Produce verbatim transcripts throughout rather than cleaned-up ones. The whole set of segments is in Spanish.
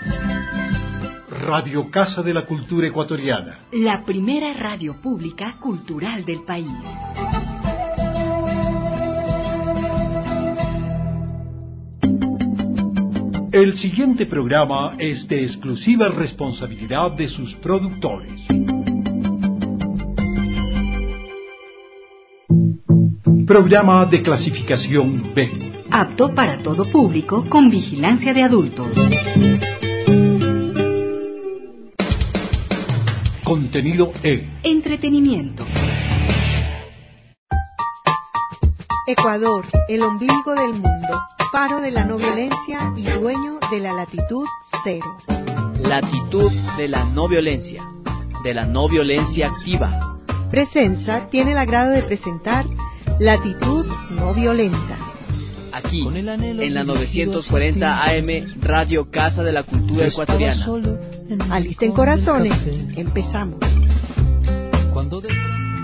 Radio Casa de la Cultura Ecuatoriana. La primera radio pública cultural del país. El siguiente programa es de exclusiva responsabilidad de sus productores. Programa de clasificación B. Apto para todo público con vigilancia de adultos. Contenido E. Entretenimiento. Ecuador, el ombligo del mundo, faro de la no violencia y dueño de la latitud cero. Latitud de la no violencia, de la no violencia activa. Presenza tiene el agrado de presentar Latitud no violenta. Aquí, en la novecientos cuarenta A M, Radio Casa de la Cultura Ecuatoriana. Alisten corazones, empezamos. Cuando de...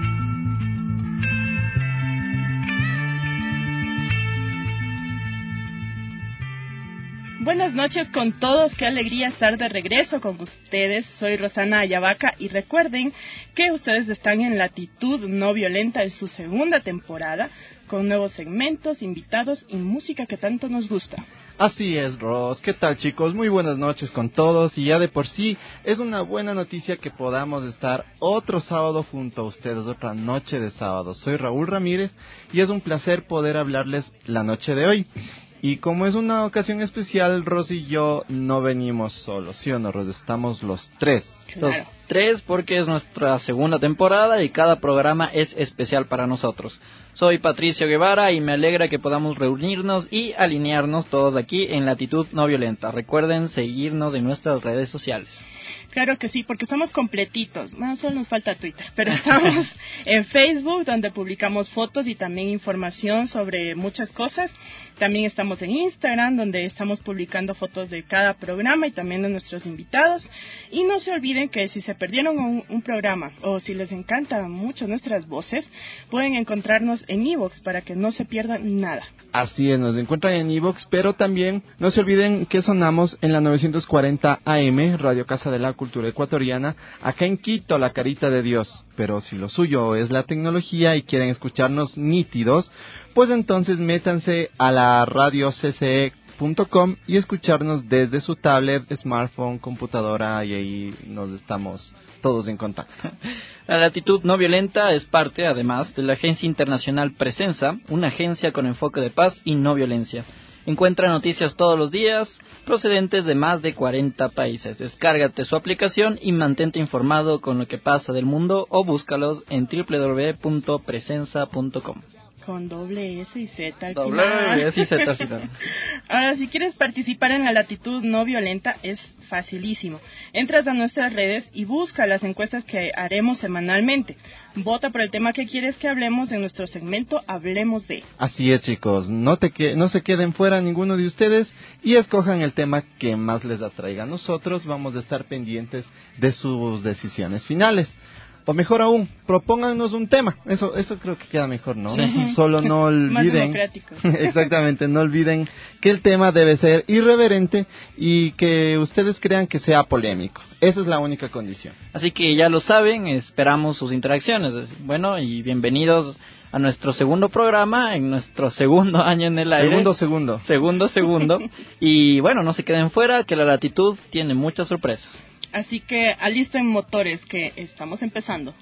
Buenas noches con todos, qué alegría estar de regreso con ustedes. Soy Rosana Ayabaca y recuerden que ustedes están en Latitud no violenta en su segunda temporada, con nuevos segmentos, invitados y música que tanto nos gusta. Así es, Ros. ¿Qué tal, chicos? Muy buenas noches con todos, y ya de por sí es una buena noticia que podamos estar otro sábado junto a ustedes, otra noche de sábado. Soy Raúl Ramírez y es un placer poder hablarles la noche de hoy. Y como es una ocasión especial, Ros y yo no venimos solos, ¿sí o no, Ros? Estamos los tres. Claro. Los tres porque es nuestra segunda temporada y cada programa es especial para nosotros. Soy Patricio Guevara y me alegra que podamos reunirnos y alinearnos todos aquí en Latitud No Violenta. Recuerden seguirnos en nuestras redes sociales. Claro que sí, porque estamos completitos. Bueno, solo nos falta Twitter, pero estamos en Facebook, donde publicamos fotos y también información sobre muchas cosas. También estamos en Instagram, donde estamos publicando fotos de cada programa y también de nuestros invitados. Y no se olviden que si se perdieron un, un programa o si les encantan mucho nuestras voces, pueden encontrarnos en iVoox para que no se pierdan nada. Así es, nos encuentran en iVoox, pero también no se olviden que sonamos en la novecientos cuarenta A M, Radio Casa de la Cultura Ecuatoriana, acá en Quito, la carita de Dios. Pero si lo suyo es la tecnología y quieren escucharnos nítidos, pues entonces métanse a la radio c c e punto com y escucharnos desde su tablet, smartphone, computadora, y ahí nos estamos todos en contacto. La Latitud No Violenta es parte, además, de la agencia internacional Presenza, una agencia con enfoque de paz y no violencia. Encuentra noticias todos los días procedentes de más de cuarenta países. Descárgate su aplicación y mantente informado con lo que pasa del mundo, o búscalos en doble u doble u doble u punto presenza punto com. Con doble S y Z al Doble final. S y Z al final. Ahora, si quieres participar en la Latitud No Violenta, es facilísimo. Entras a nuestras redes y busca las encuestas que haremos semanalmente. Vota por el tema que quieres que hablemos en nuestro segmento Hablemos de. Así es, chicos, no, te que, no se queden fuera ninguno de ustedes y escojan el tema que más les atraiga. Nosotros vamos a estar pendientes de sus decisiones finales. O mejor aún, propónganos un tema. Eso eso creo que queda mejor, ¿no? Sí. Solo no olviden. Más democrático. Exactamente, no olviden que el tema debe ser irreverente y que ustedes crean que sea polémico. Esa es la única condición. Así que ya lo saben, esperamos sus interacciones. Bueno, y bienvenidos a nuestro segundo programa, en nuestro segundo año en el aire. Segundo, segundo. Segundo, segundo. Y bueno, no se queden fuera, que la Latitud tiene muchas sorpresas. Así que alisten motores, que estamos empezando.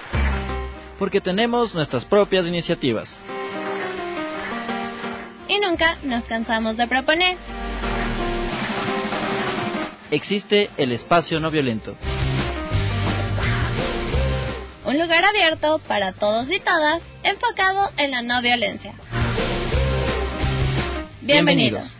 Porque tenemos nuestras propias iniciativas. Y nunca nos cansamos de proponer. Existe el espacio no violento. Un lugar abierto para todos y todas, enfocado en la no violencia. Bienvenidos.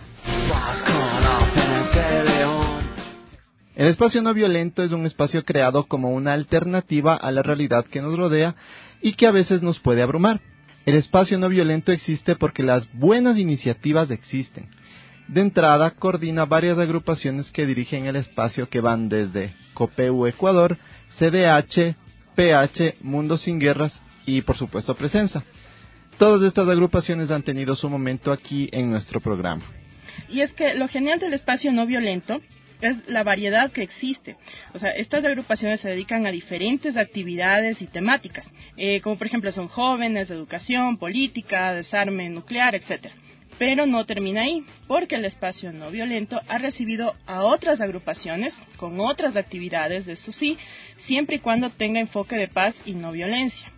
El espacio no violento es un espacio creado como una alternativa a la realidad que nos rodea y que a veces nos puede abrumar. El espacio no violento existe porque las buenas iniciativas existen. De entrada, coordina varias agrupaciones que dirigen el espacio, que van desde COPEU Ecuador, C D H, P H, Mundo Sin Guerras y, por supuesto, Presenza. Todas estas agrupaciones han tenido su momento aquí en nuestro programa. Y es que lo genial del espacio no violento es la variedad que existe. O sea, estas agrupaciones se dedican a diferentes actividades y temáticas, eh, como por ejemplo son jóvenes, educación, política, desarme nuclear, etcétera. Pero no termina ahí, porque el espacio no violento ha recibido a otras agrupaciones con otras actividades, eso sí, siempre y cuando tenga enfoque de paz y no violencia.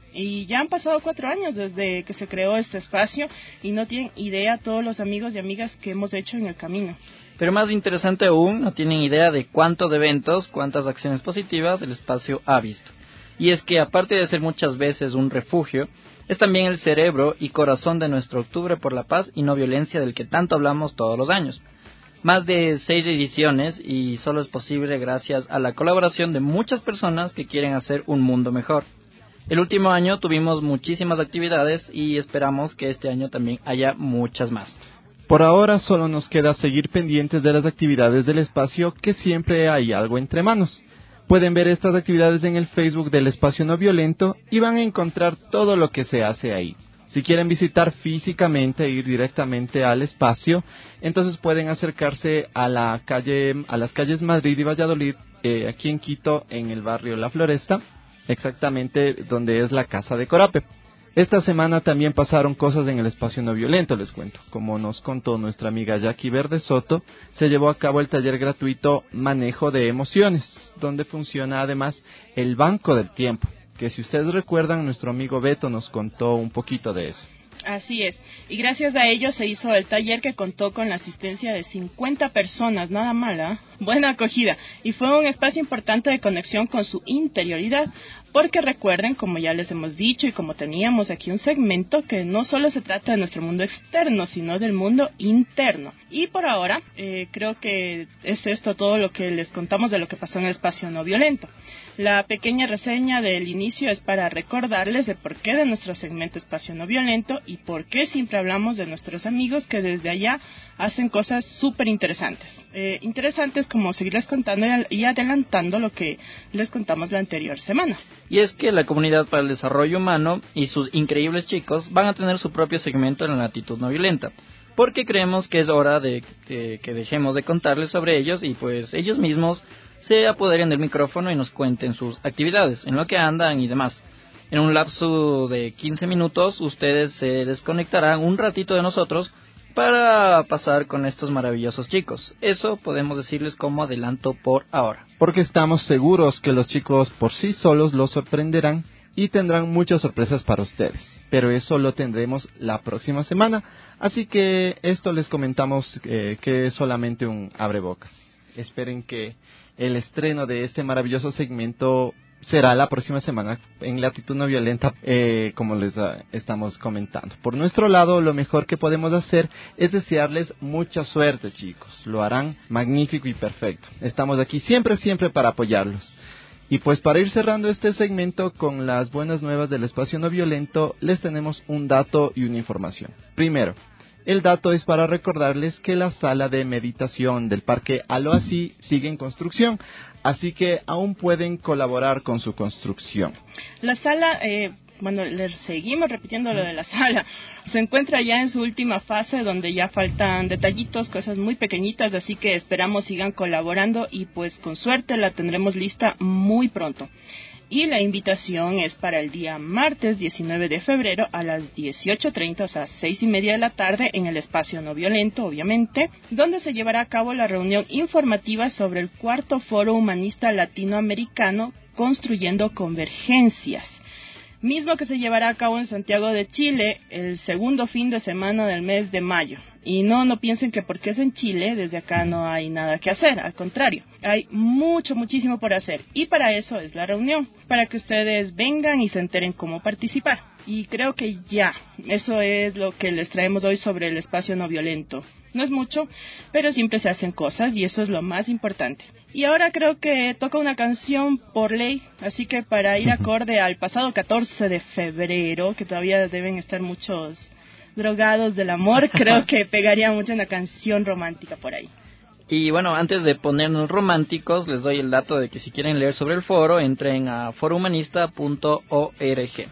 Y ya han pasado cuatro años desde que se creó este espacio y no tienen idea todos los amigos y amigas que hemos hecho en el camino. Pero más interesante aún, no tienen idea de cuántos eventos, cuántas acciones positivas el espacio ha visto. Y es que aparte de ser muchas veces un refugio, es también el cerebro y corazón de nuestro Octubre por la Paz y no violencia del que tanto hablamos todos los años. Más de seis ediciones y solo es posible gracias a la colaboración de muchas personas que quieren hacer un mundo mejor. El último año tuvimos muchísimas actividades y esperamos que este año también haya muchas más. Por ahora solo nos queda seguir pendientes de las actividades del espacio, que siempre hay algo entre manos. Pueden ver estas actividades en el Facebook del Espacio No Violento y van a encontrar todo lo que se hace ahí. Si quieren visitar físicamente e ir directamente al espacio, entonces pueden acercarse a la calle, a las calles Madrid y Valladolid, eh, aquí en Quito, en el barrio La Floresta, exactamente donde es la casa de Corape. Esta semana también pasaron cosas en el Espacio No Violento, les cuento. Como nos contó nuestra amiga Jackie Verde Soto, se llevó a cabo el taller gratuito Manejo de Emociones, donde funciona además el Banco del Tiempo, que si ustedes recuerdan, nuestro amigo Beto nos contó un poquito de eso. Así es, y gracias a ello se hizo el taller que contó con la asistencia de cincuenta personas, nada mala, buena acogida, y fue un espacio importante de conexión con su interioridad, porque recuerden, como ya les hemos dicho y como teníamos aquí un segmento, que no solo se trata de nuestro mundo externo, sino del mundo interno. Y por ahora, eh, creo que es esto todo lo que les contamos de lo que pasó en el Espacio No Violento. La pequeña reseña del inicio es para recordarles de por qué de nuestro segmento Espacio No Violento y por qué siempre hablamos de nuestros amigos que desde allá hacen cosas súper interesantes. Eh, interesantes como seguirles contando y adelantando lo que les contamos la anterior semana. Y es que la Comunidad para el Desarrollo Humano y sus increíbles chicos van a tener su propio segmento en la Latitud No Violenta, porque creemos que es hora de que, que dejemos de contarles sobre ellos y pues ellos mismos se apoderen del micrófono y nos cuenten sus actividades, en lo que andan y demás. En un lapso de quince minutos ustedes se desconectarán un ratito de nosotros para pasar con estos maravillosos chicos. Eso podemos decirles como adelanto por ahora. Porque estamos seguros que los chicos por sí solos los sorprenderán y tendrán muchas sorpresas para ustedes. Pero eso lo tendremos la próxima semana, así que esto les comentamos eh, que es solamente un abrebocas. Esperen que el estreno de este maravilloso segmento será la próxima semana en Latitud No Violenta, eh, como les uh, estamos comentando. Por nuestro lado, lo mejor que podemos hacer es desearles mucha suerte, chicos. Lo harán magnífico y perfecto. Estamos aquí siempre, siempre para apoyarlos. Y pues para ir cerrando este segmento con las buenas nuevas del Espacio No Violento, les tenemos un dato y una información. Primero, el dato es para recordarles que la sala de meditación del Parque Aloasí sigue en construcción, así que aún pueden colaborar con su construcción. La sala, eh, bueno, les seguimos repitiendo lo de la sala, se encuentra ya en su última fase donde ya faltan detallitos, cosas muy pequeñitas, así que esperamos sigan colaborando y pues con suerte la tendremos lista muy pronto. Y la invitación es para el día martes diecinueve de febrero a las dieciocho treinta, o sea, seis y media de la tarde, en el Espacio No Violento, obviamente, donde se llevará a cabo la reunión informativa sobre el cuarto Foro Humanista Latinoamericano Construyendo Convergencias, mismo que se llevará a cabo en Santiago de Chile el segundo fin de semana del mes de mayo. Y no, no piensen que porque es en Chile, desde acá no hay nada que hacer, al contrario, hay mucho, muchísimo por hacer. Y para eso es la reunión, para que ustedes vengan y se enteren cómo participar. Y creo que ya, eso es lo que les traemos hoy sobre el Espacio No Violento. No es mucho, pero siempre se hacen cosas y eso es lo más importante. Y ahora creo que toca una canción por ley, así que para ir acorde al pasado catorce de febrero, que todavía deben estar muchos drogados del amor, creo que pegaría mucho una canción romántica por ahí. Y bueno, antes de ponernos románticos, les doy el dato de que si quieren leer sobre el foro, entren a foro humanista punto org.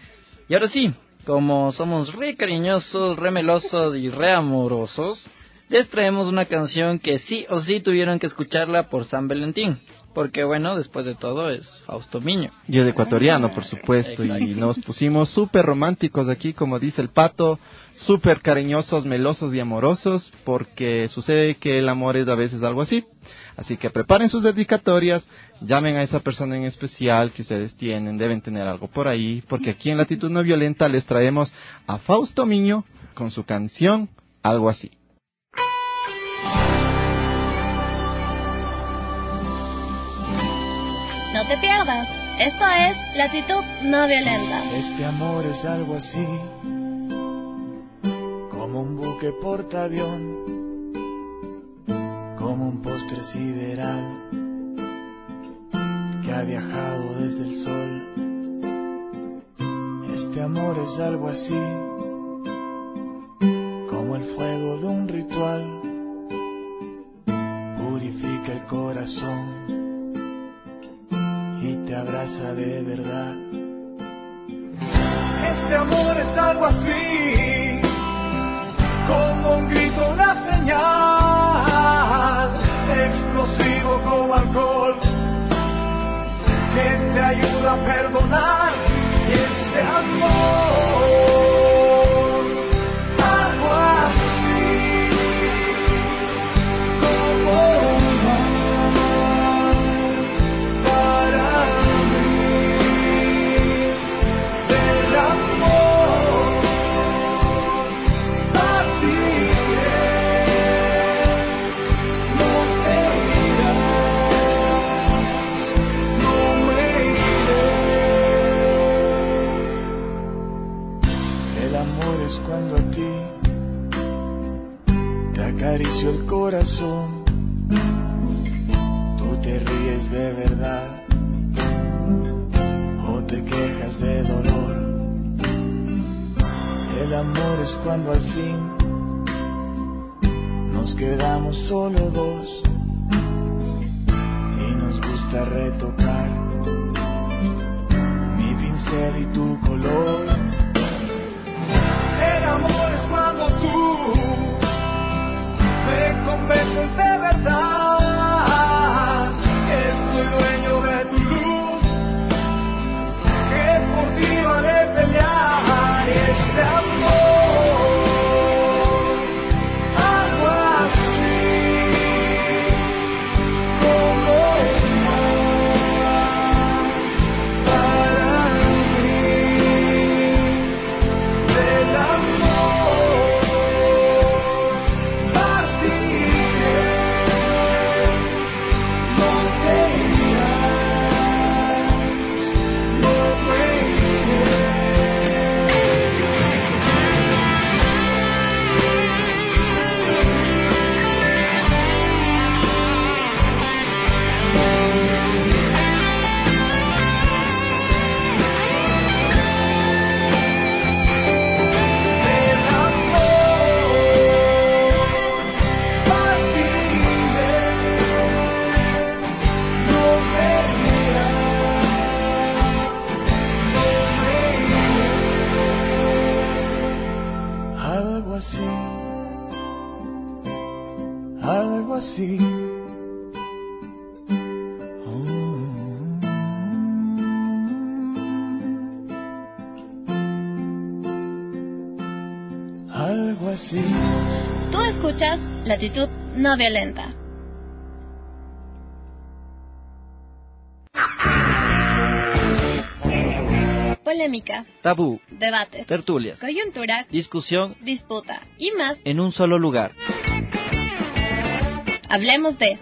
Y ahora sí, como somos re cariñosos, re melosos y re amorosos, les traemos una canción que sí o sí tuvieron que escucharla por San Valentín. Porque bueno, después de todo es Fausto Miño. Y es ecuatoriano, por supuesto, Exacto. y nos pusimos súper románticos aquí, como dice el Pato, súper cariñosos, melosos y amorosos, porque sucede que el amor es a veces algo así. Así que preparen sus dedicatorias, llamen a esa persona en especial que ustedes tienen, deben tener algo por ahí, porque aquí en Latitud No Violenta les traemos a Fausto Miño con su canción Algo Así. No te pierdas. Esto es Latitud No Violenta. Este amor es algo así, como un buque portaavión, como un postre sideral que ha viajado desde el sol. Este amor es algo así, como el fuego de un ritual, purifica el corazón y te abraza de verdad. Este amor es algo así, como un grito, una señal, explosivo como alcohol, que te ayuda a perdonar. Y este amor, algo así, como un mar para mí, del amor a ti, no te irás, no me iré. El amor es cuando a ti te acaricio el corazón, tú te ríes de verdad o te quejas de dolor. El amor es cuando al fin nos quedamos solo dos y nos gusta retocar mi pincel y tu color. El amor es cuando tú me convences de verdad que soy dueño de tu luz, que por ti vale pelear. Y este amor, algo así, como un mar para mí, del amor partiré, no te irás, no me iré. Del amor partiré, no te irás, no me iré. Algo así, algo así. Mm. Algo así. Tú escuchas Latitud No Violenta. Polémica, Tabú, debate, tertulias, coyuntura, discusión disputa y más. en un solo lugar. Hablemos de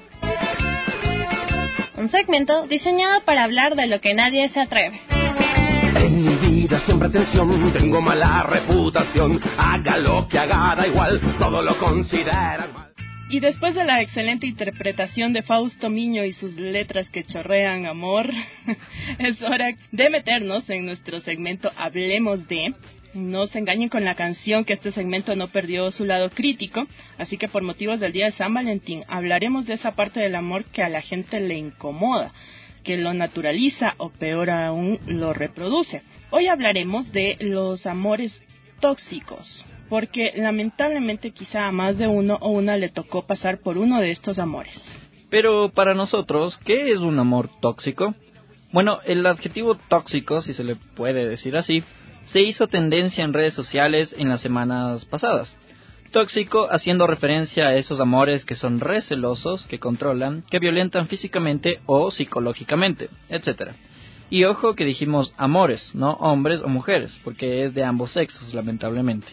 un segmento diseñado para hablar de lo que nadie se atreve. En mi vida siempre atención, tengo mala reputación, haga lo que haga, da igual, todo lo consideran mal. Y después de la excelente interpretación de Fausto Miño y sus letras que chorrean amor, es hora de meternos en nuestro segmento Hablemos de. No se engañen con la canción, que este segmento no perdió su lado crítico, así que por motivos del día de San Valentín hablaremos de esa parte del amor que a la gente le incomoda, que lo naturaliza o peor aún lo reproduce. Hoy hablaremos de los amores tóxicos. porque lamentablemente quizá a más de uno o una le tocó pasar por uno de estos amores. Pero para nosotros, ¿qué es un amor tóxico? Bueno, el adjetivo tóxico, si se le puede decir así, se hizo tendencia en redes sociales en las semanas pasadas. Tóxico haciendo referencia a esos amores que son recelosos, que controlan, que violentan físicamente o psicológicamente, etcétera. Y ojo que dijimos amores, no hombres o mujeres, porque es de ambos sexos, lamentablemente.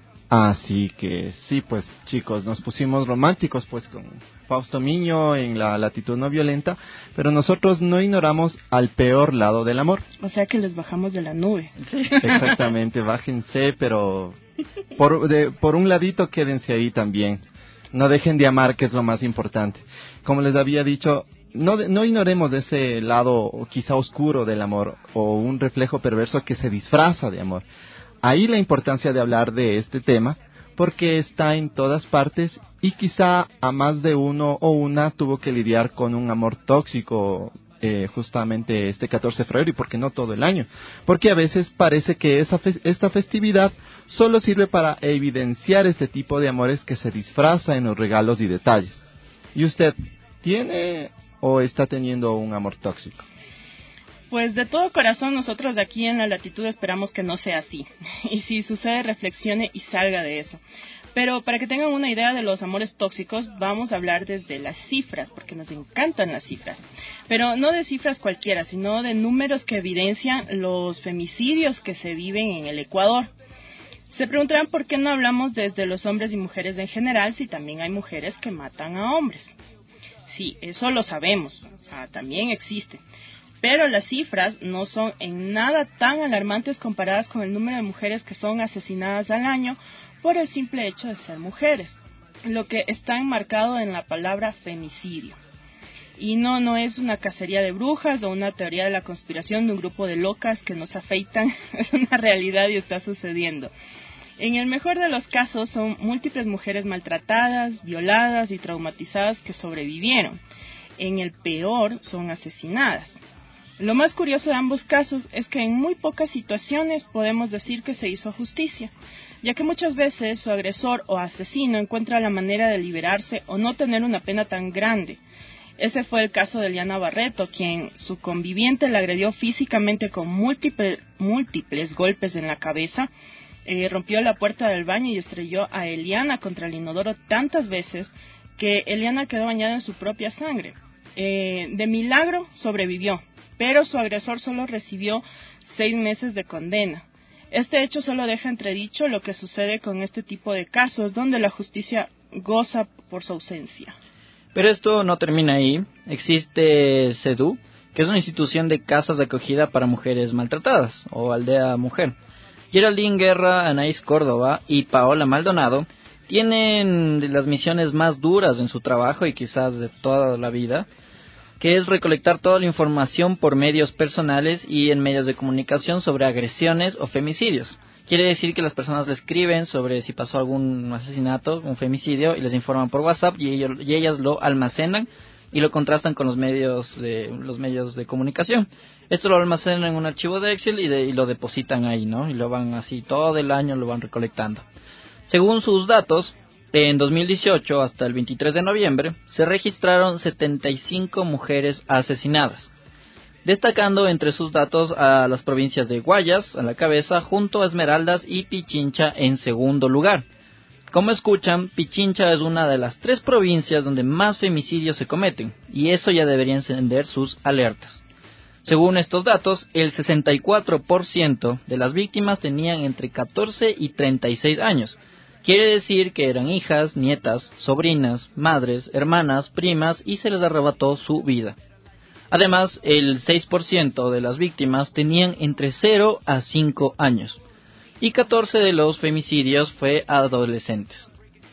Así que sí, pues chicos, nos pusimos románticos pues con Fausto Miño en la latitud no violenta, pero nosotros no ignoramos al peor lado del amor. O sea que les bajamos de la nube. Sí. Exactamente, bájense, pero por, de, por un ladito quédense ahí también. No dejen de amar, que es lo más importante. Como les había dicho, no, no ignoremos ese lado quizá oscuro del amor o un reflejo perverso que se disfraza de amor. Ahí la importancia de hablar de este tema, porque está en todas partes y quizá a más de uno o una tuvo que lidiar con un amor tóxico eh, justamente este catorce de febrero y por qué no todo el año. Porque a veces parece que esa fe- esta festividad solo sirve para evidenciar este tipo de amores que se disfraza en los regalos y detalles. ¿Y usted tiene o está teniendo un amor tóxico? Pues de todo corazón nosotros de aquí en la latitud esperamos que no sea así. Y si sucede, reflexione y salga de eso. Pero para que tengan una idea de los amores tóxicos, vamos a hablar desde las cifras, porque nos encantan las cifras. Pero no de cifras cualquiera, sino de números que evidencian los femicidios que se viven en el Ecuador. Se preguntarán por qué no hablamos desde los hombres y mujeres en general, si también hay mujeres que matan a hombres. Sí, eso lo sabemos, o sea, también existe. Pero las cifras no son en nada tan alarmantes comparadas con el número de mujeres que son asesinadas al año por el simple hecho de ser mujeres, lo que está enmarcado en la palabra femicidio. Y no, no es una cacería de brujas o una teoría de la conspiración de un grupo de locas que nos afeitan, es una realidad y está sucediendo. En el mejor de los casos son múltiples mujeres maltratadas, violadas y traumatizadas que sobrevivieron. En el peor son asesinadas. Lo más curioso de ambos casos es que en muy pocas situaciones podemos decir que se hizo justicia, ya que muchas veces su agresor o asesino encuentra la manera de liberarse o no tener una pena tan grande. Ese fue el caso de Eliana Barreto, quien su conviviente la agredió físicamente con múltiple, múltiples golpes en la cabeza, eh, rompió la puerta del baño y estrelló a Eliana contra el inodoro tantas veces que Eliana quedó bañada en su propia sangre. Eh, de milagro sobrevivió, pero su agresor solo recibió seis meses de condena. Este hecho solo deja entredicho lo que sucede con este tipo de casos, donde la justicia goza por su ausencia. Pero esto no termina ahí. Existe CEDU, que es una institución de casas de acogida para mujeres maltratadas, o aldea mujer. Geraldine Guerra, Anaís Córdoba y Paola Maldonado tienen de las misiones más duras en su trabajo y quizás de toda la vida, que es recolectar toda la información por medios personales y en medios de comunicación sobre agresiones o femicidios. Quiere decir que las personas le escriben sobre si pasó algún asesinato, un femicidio, y les informan por WhatsApp y, ellos, y ellas lo almacenan y lo contrastan con los medios de los medios de comunicación. Esto lo almacenan en un archivo de Excel y, de, y lo depositan ahí, ¿no? Y lo van así todo el año, lo van recolectando. Según sus datos, en dos mil dieciocho, hasta el veintitrés de noviembre, se registraron setenta y cinco mujeres asesinadas, destacando entre sus datos a las provincias de Guayas, a la cabeza, junto a Esmeraldas y Pichincha en segundo lugar. Como escuchan, Pichincha es una de las tres provincias donde más femicidios se cometen, y eso ya debería encender sus alertas. Según estos datos, el sesenta y cuatro por ciento de las víctimas tenían entre catorce y treinta y seis años. Quiere decir que eran hijas, nietas, sobrinas, madres, hermanas, primas y se les arrebató su vida. Además, el seis por ciento de las víctimas tenían entre cero a cinco años y catorce de los femicidios fue a adolescentes.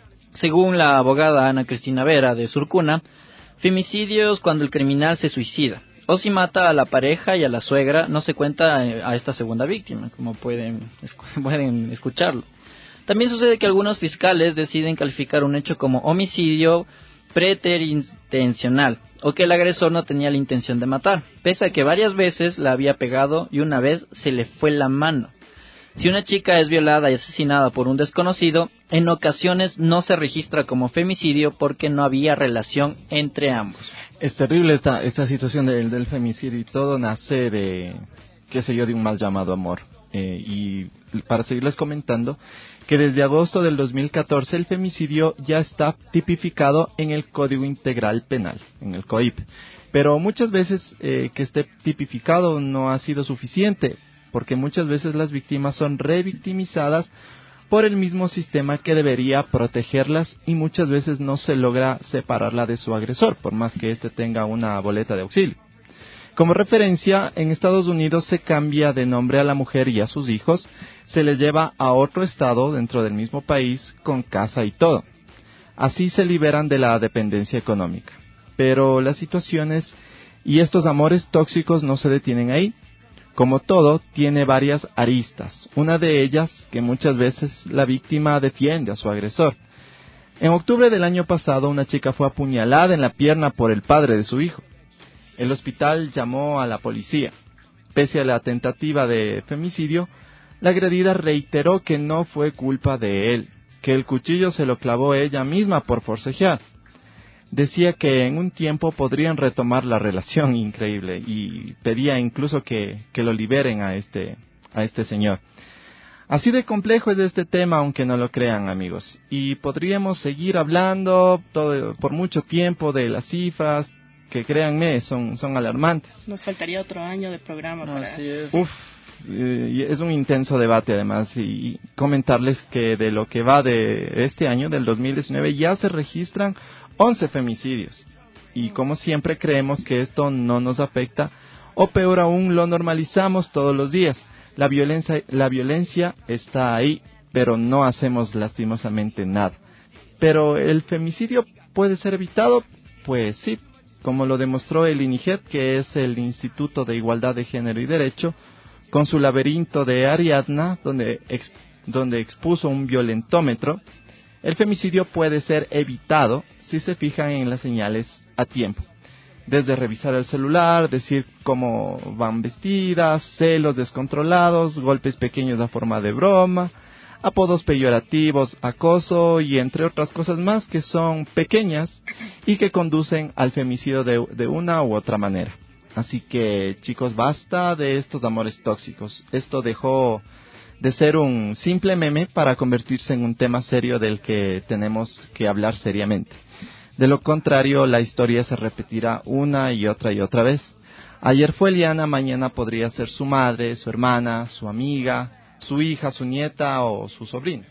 Según la abogada Ana Cristina Vera de Surcuna, femicidios cuando el criminal se suicida o si mata a la pareja y a la suegra, no se cuenta a esta segunda víctima, como pueden, pueden escucharlo. También sucede que algunos fiscales deciden calificar un hecho como homicidio preterintencional o que el agresor no tenía la intención de matar, pese a que varias veces la había pegado y una vez se le fue la mano. Si una chica es violada y asesinada por un desconocido, en ocasiones no se registra como femicidio porque no había relación entre ambos. Es terrible esta, esta situación del, del femicidio y todo nace de, qué sé yo, de un mal llamado amor. Eh, y para seguirles comentando, que desde agosto del dos mil catorce el femicidio ya está tipificado en el Código Integral Penal, en el C O I P. Pero muchas veces eh, que esté tipificado no ha sido suficiente, porque muchas veces las víctimas son revictimizadas por el mismo sistema que debería protegerlas y muchas veces no se logra separarla de su agresor, por más que éste tenga una boleta de auxilio. Como referencia, en Estados Unidos se cambia de nombre a la mujer y a sus hijos, se les lleva a otro estado dentro del mismo país con casa y todo. Así se liberan de la dependencia económica. Pero las situaciones y estos amores tóxicos no se detienen ahí. Como todo, tiene varias aristas. Una de ellas, que muchas veces la víctima defiende a su agresor. En octubre del año pasado, una chica fue apuñalada en la pierna por el padre de su hijo. El hospital llamó a la policía. Pese a la tentativa de femicidio, la agredida reiteró que no fue culpa de él, que el cuchillo se lo clavó ella misma por forcejear. Decía que en un tiempo podrían retomar la relación, increíble, y pedía incluso que, que lo liberen a este, a este señor. Así de complejo es este tema, aunque no lo crean, amigos. Y podríamos seguir hablando todo, por mucho tiempo de las cifras, que créanme, son, son alarmantes. Nos faltaría otro año de programa. No, para... así es. Uf, eh, es un intenso debate además, y comentarles que de lo que va de este año, del dos mil diecinueve, ya se registran once femicidios. Y como siempre creemos que esto no nos afecta, o peor aún, lo normalizamos todos los días. La violencia, la violencia está ahí, pero no hacemos lastimosamente nada. Pero ¿el femicidio puede ser evitado? Pues sí, como lo demostró el INIGED, que es el Instituto de Igualdad de Género y Derecho, con su laberinto de Ariadna, donde, ex, donde expuso un violentómetro. El femicidio puede ser evitado si se fijan en las señales a tiempo. Desde revisar el celular, decir cómo van vestidas, celos descontrolados, golpes pequeños a forma de broma, apodos peyorativos, acoso y entre otras cosas más que son pequeñas y que conducen al femicidio de, de una u otra manera. Así que, chicos, basta de estos amores tóxicos. Esto dejó de ser un simple meme para convertirse en un tema serio del que tenemos que hablar seriamente. De lo contrario, la historia se repetirá una y otra y otra vez. Ayer fue Eliana, mañana podría ser su madre, su hermana, su amiga, su hija, su nieta o su sobrina.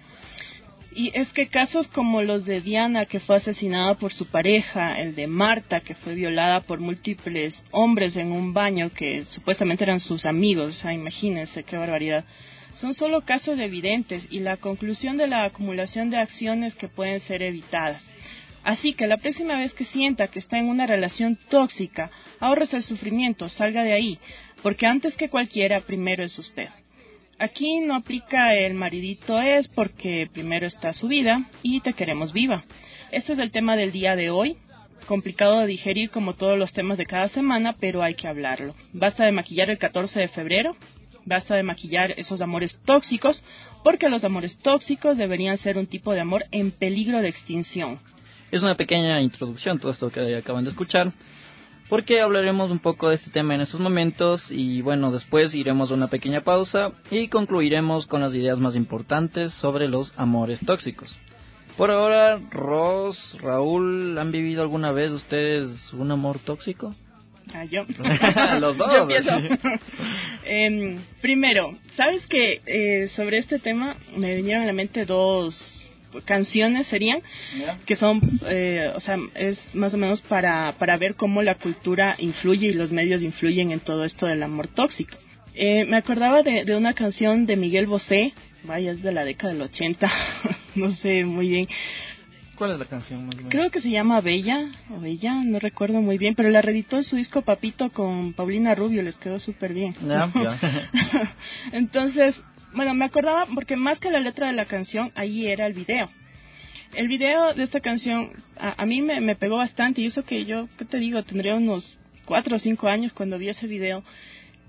Y es que casos como los de Diana, que fue asesinada por su pareja, el de Marta, que fue violada por múltiples hombres en un baño que supuestamente eran sus amigos, o sea, imagínense qué barbaridad, son solo casos evidentes y la conclusión de la acumulación de acciones que pueden ser evitadas. Así que la próxima vez que sienta que está en una relación tóxica, ahórrese el sufrimiento, salga de ahí, porque antes que cualquiera, primero es usted. Aquí no aplica el maridito es porque primero está su vida y te queremos viva. Este es el tema del día de hoy, complicado de digerir como todos los temas de cada semana, pero hay que hablarlo. Basta de maquillar el catorce de febrero, basta de maquillar esos amores tóxicos, porque los amores tóxicos deberían ser un tipo de amor en peligro de extinción. Es una pequeña introducción todo esto que acaban de escuchar, porque hablaremos un poco de este tema en estos momentos y bueno, después iremos a una pequeña pausa y concluiremos con las ideas más importantes sobre los amores tóxicos. Por ahora, Ros, Raúl, ¿han vivido alguna vez ustedes un amor tóxico? Ah, yo. Los dos. Yo empiezo. eh, primero, ¿sabes qué? Eh, sobre este tema me vinieron a la mente dos canciones serían, yeah. que son, eh, o sea, es más o menos para, para ver cómo la cultura influye y los medios influyen en todo esto del amor tóxico. Eh, me acordaba de, de una canción de Miguel Bosé, vaya, es de la década del ochenta, no sé muy bien. ¿Cuál es la canción? Más Creo que se llama Bella, o Bella, no recuerdo muy bien, pero la reeditó en su disco Papito con Paulina Rubio, les quedó súper bien. Yeah, yeah. Entonces, bueno, me acordaba porque más que la letra de la canción, ahí era el video. El video de esta canción a, a mí me, me pegó bastante y eso que yo, ¿qué te digo? Tendría unos cuatro o cinco años cuando vi ese video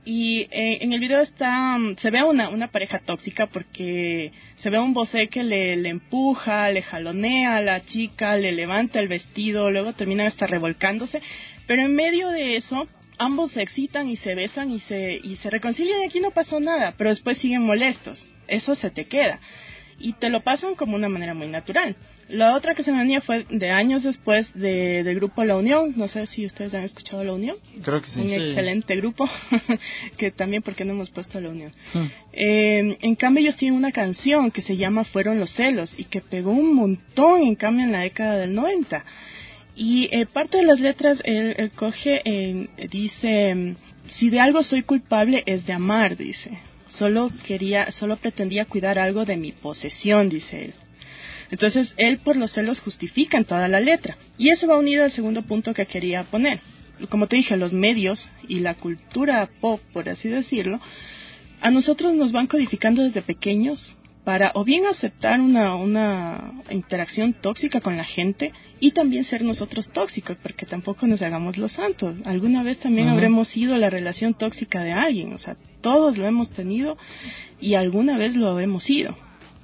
Y eh, en el video está se ve una una pareja tóxica porque se ve un Bosé que le, le empuja, le jalonea a la chica, le levanta el vestido, luego terminan hasta revolcándose, pero en medio de eso ambos se excitan y se besan y se y se reconcilian y aquí no pasó nada, pero después siguen molestos. Eso se te queda y te lo pasan como una manera muy natural. La otra que se me venía fue de años después de, del grupo La Unión. No sé si ustedes han escuchado La Unión. Creo que sí. Un sí. excelente grupo, que también porque no hemos puesto La Unión. Hmm. Eh, en cambio ellos tienen una canción que se llama Fueron los celos y que pegó un montón en cambio en la década del noventa. Y eh, parte de las letras él, él coge, eh, dice, si de algo soy culpable es de amar, dice. Solo quería, solo pretendía cuidar algo de mi posesión, dice él. Entonces, él por los celos justifica en toda la letra. Y eso va unido al segundo punto que quería poner. Como te dije, los medios y la cultura pop, por así decirlo, a nosotros nos van codificando desde pequeños para o bien aceptar una, una interacción tóxica con la gente y también ser nosotros tóxicos, porque tampoco nos hagamos los santos. Alguna vez también uh-huh. habremos sido la relación tóxica de alguien, o sea, todos lo hemos tenido y alguna vez lo hemos sido.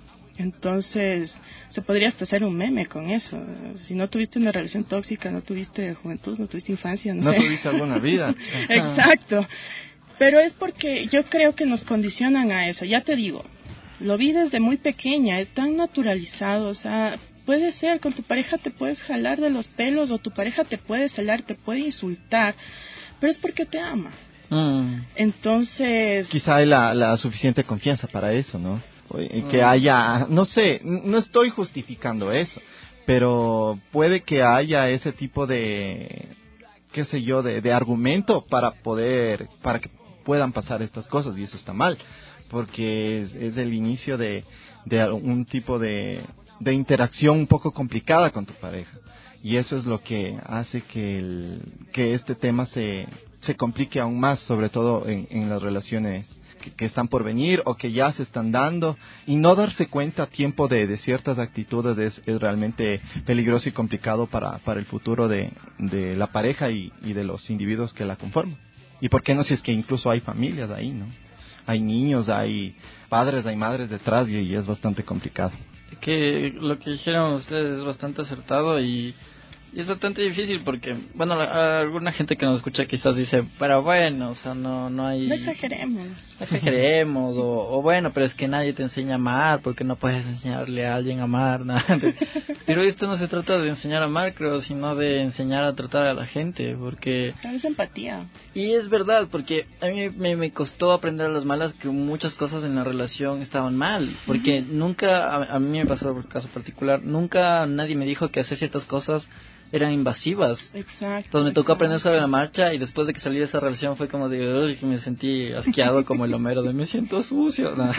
Entonces, se podría hasta hacer un meme con eso. Si no tuviste una relación tóxica, no tuviste juventud, no tuviste infancia, no, no sé. No tuviste alguna vida. Exacto. Pero es porque yo creo que nos condicionan a eso. Ya te digo, lo vi desde muy pequeña, es tan naturalizado, o sea, puede ser, con tu pareja te puedes jalar de los pelos o tu pareja te puede celar, te puede insultar, pero es porque te ama. Mm. Entonces... Quizá hay la, la suficiente confianza para eso, ¿no? Que haya, no sé, no estoy justificando eso, pero puede que haya ese tipo de, qué sé yo, de, de argumento para poder, para que puedan pasar estas cosas, y eso está mal, porque es, es el inicio de, de un tipo de, de interacción un poco complicada con tu pareja, y eso es lo que hace que el, que este tema se, se complique aún más, sobre todo en, en las relaciones Que, que están por venir o que ya se están dando, y no darse cuenta a tiempo de, de ciertas actitudes es, es realmente peligroso y complicado para, para el futuro de, de la pareja y, y de los individuos que la conforman. Y por qué no, si es que incluso hay familias ahí, ¿no? Hay niños, hay padres, hay madres detrás, y, y es bastante complicado. Que lo que dijeron ustedes es bastante acertado y Y es bastante difícil porque, bueno, a alguna gente que nos escucha quizás dice, pero bueno, o sea, no no hay... No exageremos. No exageremos, o, o bueno, pero es que nadie te enseña a amar, porque no puedes enseñarle a alguien a amar, nada. Pero esto no se trata de enseñar a amar, creo, sino de enseñar a tratar a la gente, porque... Es empatía. Y es verdad, porque a mí me, me costó aprender a las malas que muchas cosas en la relación estaban mal, porque uh-huh. nunca, a, a mí me pasó por caso particular, nunca nadie me dijo que hacer ciertas cosas eran invasivas. Exacto. Entonces me tocó exacto. aprender sobre la marcha, y después de que salí de esa relación fue como de, uy, me sentí asqueado como el Homero de me siento sucio. No.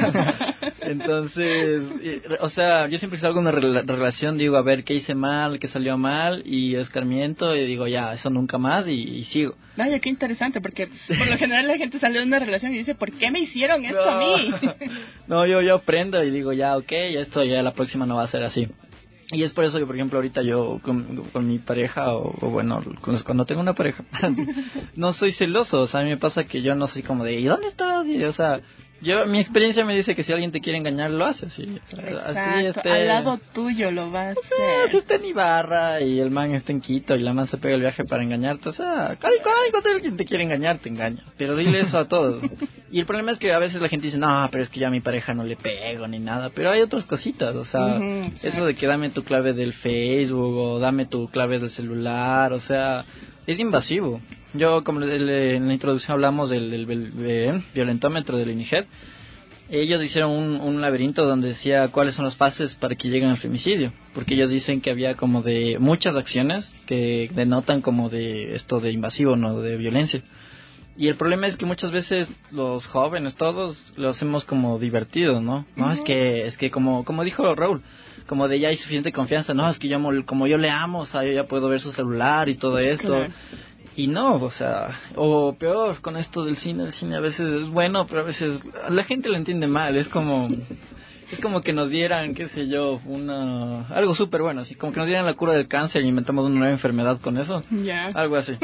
Entonces, y, o sea, yo siempre que salgo de una re- relación digo, a ver, ¿qué hice mal? ¿Qué salió mal? Y escarmiento y digo, ya, eso nunca más, y, y sigo. Vaya, qué interesante, porque por lo general la gente sale de una relación y dice, ¿por qué me hicieron esto no. a mí? No, yo, yo aprendo y digo, ya, ok, esto ya la próxima no va a ser así. Y es por eso que, por ejemplo, ahorita yo con, con mi pareja, o, o bueno, cuando tengo una pareja, no soy celoso. O sea, a mí me pasa que yo no soy como de, ¿y dónde estás? Y, o sea, yo, mi experiencia me dice que si alguien te quiere engañar, lo hace así. Exacto, así este, al lado tuyo lo va a hacer. O sea, si está en Ibarra y el man está en Quito y la man se pega el viaje para engañarte, o sea, cuando alguien te quiere engañar, te engaña. Pero dile eso a todos. Y el problema es que a veces la gente dice, no, pero es que ya a mi pareja no le pego ni nada. Pero hay otras cositas, o sea, uh-huh, eso de que dame tu clave del Facebook o dame tu clave del celular, o sea, es invasivo. Yo, como en la introducción hablamos del, del, del, del violentómetro del INIGED, ellos hicieron un, un laberinto donde decía cuáles son los pases para que lleguen al femicidio, porque ellos dicen que había como de muchas acciones que denotan como de esto de invasivo, no de violencia. Y el problema es que muchas veces los jóvenes, todos, lo hacemos como divertido, ¿no? No, uh-huh. es que, es que como, como dijo Raúl, como de ya hay suficiente confianza, no, es que yo, como yo le amo, o sea, yo ya puedo ver su celular y todo esto. Claro. Y no, o sea, o peor, con esto del cine, el cine a veces es bueno, pero a veces la gente lo entiende mal, es como... Es como que nos dieran, qué sé yo, una algo súper bueno, así como que nos dieran la cura del cáncer y inventamos una nueva enfermedad con eso. Ya. Algo así.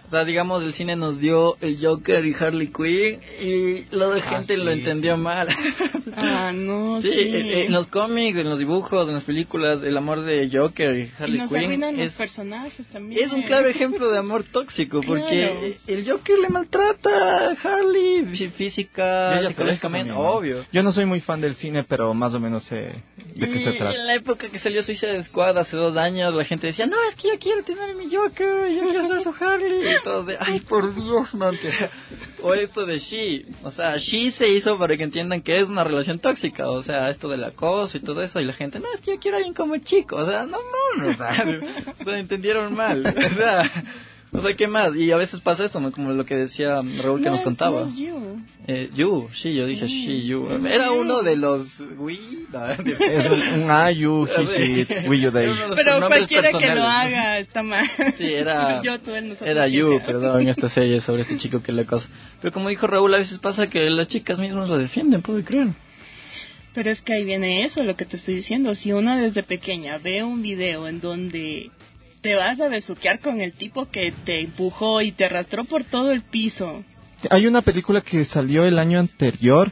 O sea, digamos, el cine nos dio el Joker y Harley Quinn y la de gente ah, sí, lo entendió sí. mal. Ah, no, sí. sí. En los cómics, en los dibujos, en las películas, el amor de Joker y Harley y nos Quinn arruinan es, los personajes también. Es un claro ejemplo de amor tóxico, porque claro. el Joker le maltrata a Harley física, psicológicamente, obvio. Yo no soy muy fan del cine, pero más o menos sé de qué se trata. En la época que salió Suicide Squad hace dos años, la gente decía, no, es que yo quiero tener a mi Joker, yo quiero ser su Harley. Todos de, ay, por Dios, no. O esto de She, o sea, She se hizo para que entiendan que es una relación tóxica, o sea, esto del acoso y todo eso, y la gente, no, es que yo quiero a alguien como chico, o sea, no, no, no, o sea, o sea, entendieron mal, o sea, o sea, ¿qué más? Y a veces pasa esto, ¿no? Como lo que decía Raúl que no nos es, contaba. No es you. Eh, you, sí, yo dije sí. she, you. Era uno de los we, no, es un, un I, you, he, she, we, you, they. Pero cualquiera que lo haga está mal. Sí, era, yo, tú, él, nosotros. era you, perdón, en esta serie sobre este chico que le acosa. Pero como dijo Raúl, a veces pasa que las chicas mismas lo defienden, puede creer. Pero es que ahí viene eso, lo que te estoy diciendo. Si una desde pequeña ve un video en donde te vas a besuquear con el tipo que te empujó y te arrastró por todo el piso. Hay una película que salió el año anterior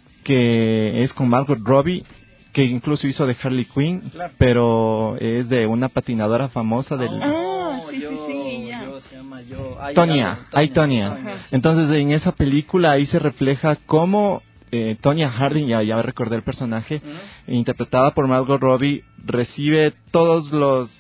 que es con Margot Robbie, que incluso hizo de Harley Quinn, claro. pero es de una patinadora famosa del... Ah, sí, yo, sí, sí, ya. Yo, se llama yo. Ay, Tonya, ay, Tonya. Tonya. Entonces en esa película ahí se refleja cómo eh, Tonya Harding, ya, ya recordé el personaje, uh-huh. interpretada por Margot Robbie, recibe todos los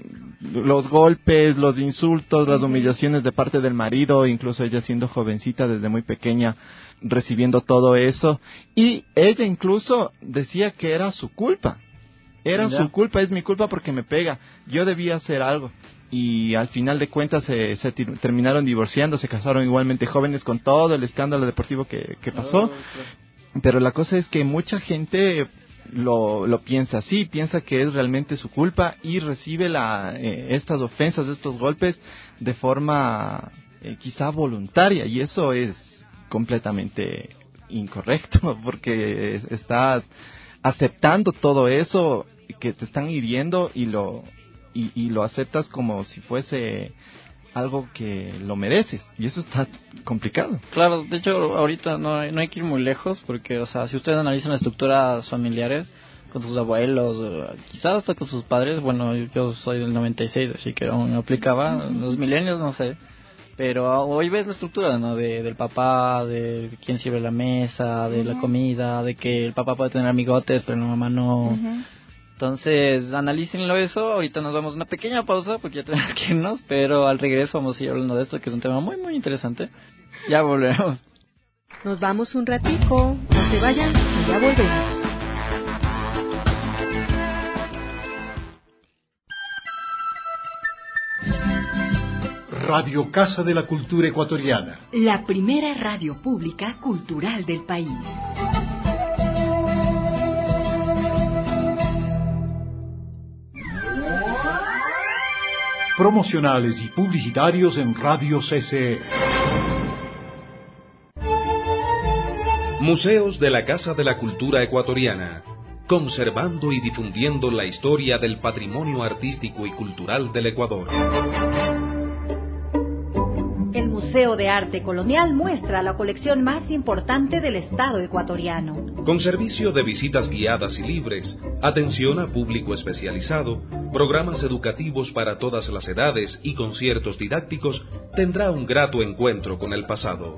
los golpes, los insultos, las humillaciones de parte del marido, incluso ella siendo jovencita desde muy pequeña, recibiendo todo eso, y ella incluso decía que era su culpa, era ¿Ya? su culpa, es mi culpa porque me pega, yo debía hacer algo, y al final de cuentas se, se t- terminaron divorciando, se casaron igualmente jóvenes con todo el escándalo deportivo que, que pasó, oh, claro. pero la cosa es que mucha gente lo lo piensa así, piensa que es realmente su culpa y recibe la eh, estas ofensas, estos golpes de forma eh, quizá voluntaria, y eso es completamente incorrecto porque estás aceptando todo eso que te están hiriendo y lo y, y lo aceptas como si fuese algo que lo mereces, y eso está complicado. Claro, de hecho ahorita no hay, no hay que ir muy lejos, porque, o sea, si ustedes analizan las estructuras familiares con sus abuelos, quizás hasta con sus padres, bueno, yo soy del noventa y seis, así que aún no aplicaba, los milenios no sé, pero hoy ves la estructura, ¿no? De, del papá, de quién sirve la mesa, de uh-huh. la comida, de que el papá puede tener amigotes, pero la mamá no... Uh-huh. Entonces, analícenlo eso. Ahorita nos damos una pequeña pausa porque ya tenemos que irnos, pero al regreso vamos a ir hablando de esto, que es un tema muy, muy interesante. Ya volvemos. Nos vamos un ratico, no se vayan, ya volvemos. Radio Casa de la Cultura Ecuatoriana. La primera radio pública cultural del país. Promocionales y publicitarios en Radio C C E. Museos de la Casa de la Cultura Ecuatoriana, conservando y difundiendo la historia del patrimonio artístico y cultural del Ecuador. El Museo de Arte Colonial muestra la colección más importante del Estado ecuatoriano. Con servicio de visitas guiadas y libres, atención a público especializado, programas educativos para todas las edades y conciertos didácticos, tendrá un grato encuentro con el pasado.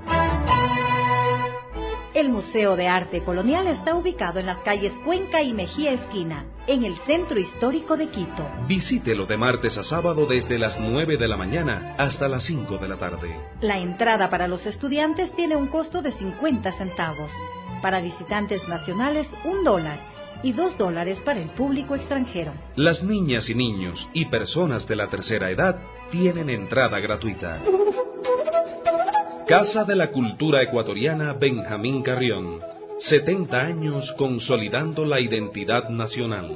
El Museo de Arte Colonial está ubicado en las calles Cuenca y Mejía Esquina, en el centro histórico de Quito. Visítelo de martes a sábado desde las nueve de la mañana hasta las cinco de la tarde. La entrada para los estudiantes tiene un costo de cincuenta centavos. Para visitantes nacionales, un dólar. Y dos dólares para el público extranjero. Las niñas y niños y personas de la tercera edad tienen entrada gratuita. Casa de la Cultura Ecuatoriana Benjamín Carrión. setenta años consolidando la identidad nacional.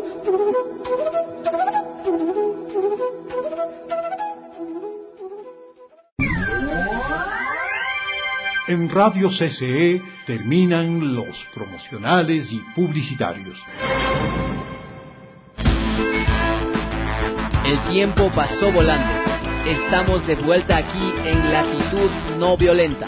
En Radio C C E terminan los promocionales y publicitarios. El tiempo pasó volando. Estamos de vuelta aquí en Latitud No Violenta.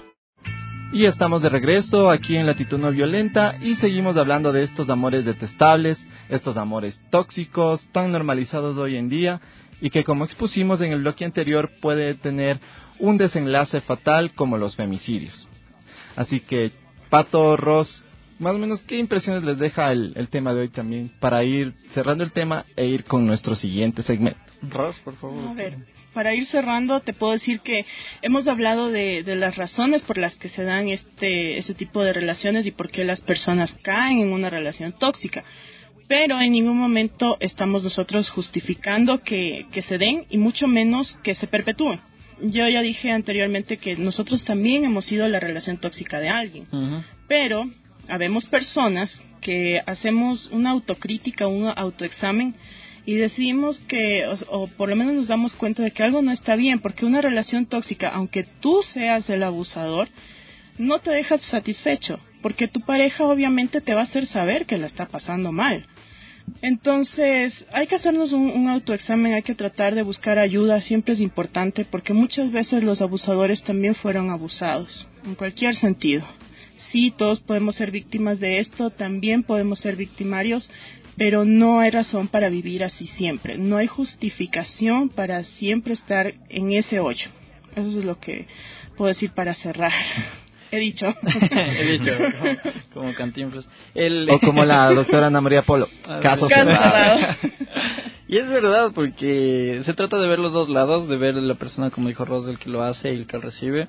Y estamos de regreso aquí en Latitud No Violenta y seguimos hablando de estos amores detestables, estos amores tóxicos tan normalizados hoy en día y que, como expusimos en el bloque anterior, puede tener un desenlace fatal como los femicidios. Así que, Pato, Ros, más o menos, ¿qué impresiones les deja el, el tema de hoy también para ir cerrando el tema e ir con nuestro siguiente segmento? Ros, por favor. A ver, para ir cerrando, te puedo decir que hemos hablado de, de las razones por las que se dan este, este tipo de relaciones y por qué las personas caen en una relación tóxica. Pero en ningún momento estamos nosotros justificando que, que se den y mucho menos que se perpetúen. Yo ya dije anteriormente que nosotros también hemos sido la relación tóxica de alguien. Uh-huh. Pero habemos personas que hacemos una autocrítica, un autoexamen y decidimos que, o, o por lo menos nos damos cuenta de que algo no está bien, porque una relación tóxica, aunque tú seas el abusador, no te deja satisfecho, porque tu pareja obviamente te va a hacer saber que la está pasando mal. Entonces, hay que hacernos un, un autoexamen, hay que tratar de buscar ayuda, siempre es importante, porque muchas veces los abusadores también fueron abusados, en cualquier sentido. Sí, todos podemos ser víctimas de esto, también podemos ser victimarios, pero no hay razón para vivir así siempre. No hay justificación para siempre estar en ese hoyo. Eso es lo que puedo decir para cerrar. He dicho. He dicho, como, como Cantinflas. El... O como la doctora Ana María Polo. Caso cerrado. Y es verdad, porque se trata de ver los dos lados, de ver la persona, como dijo Ros, el que lo hace y el que lo recibe.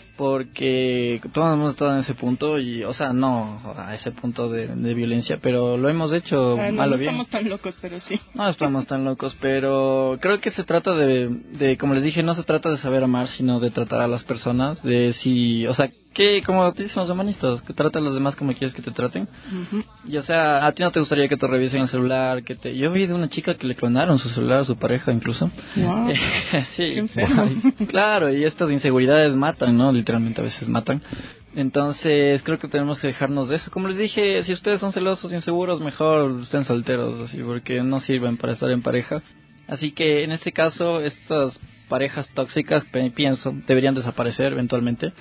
Porque todos hemos estado en ese punto y, o sea, no a ese punto de, de violencia, pero lo hemos hecho ah, no, mal o no bien. estamos tan locos, pero sí. No estamos tan locos, pero creo que se trata de, de, como les dije, no se trata de saber amar, sino de tratar a las personas, de si, o sea, que como te dicen los humanistas, que trata a los demás como quieres que te traten. Uh-huh. Y o sea, a ti no te gustaría que te revisen el celular, que te... Yo vi de una chica que le clonaron su celular a su pareja incluso. Wow. Sí, qué enfermo. Claro, y estas inseguridades matan, ¿no? Literalmente a veces matan. Entonces creo que tenemos que dejarnos de eso. Como les dije, si ustedes son celosos, inseguros, mejor estén solteros, así, porque no sirven para estar en pareja. Así que en este caso, estas parejas tóxicas, pienso, deberían desaparecer eventualmente.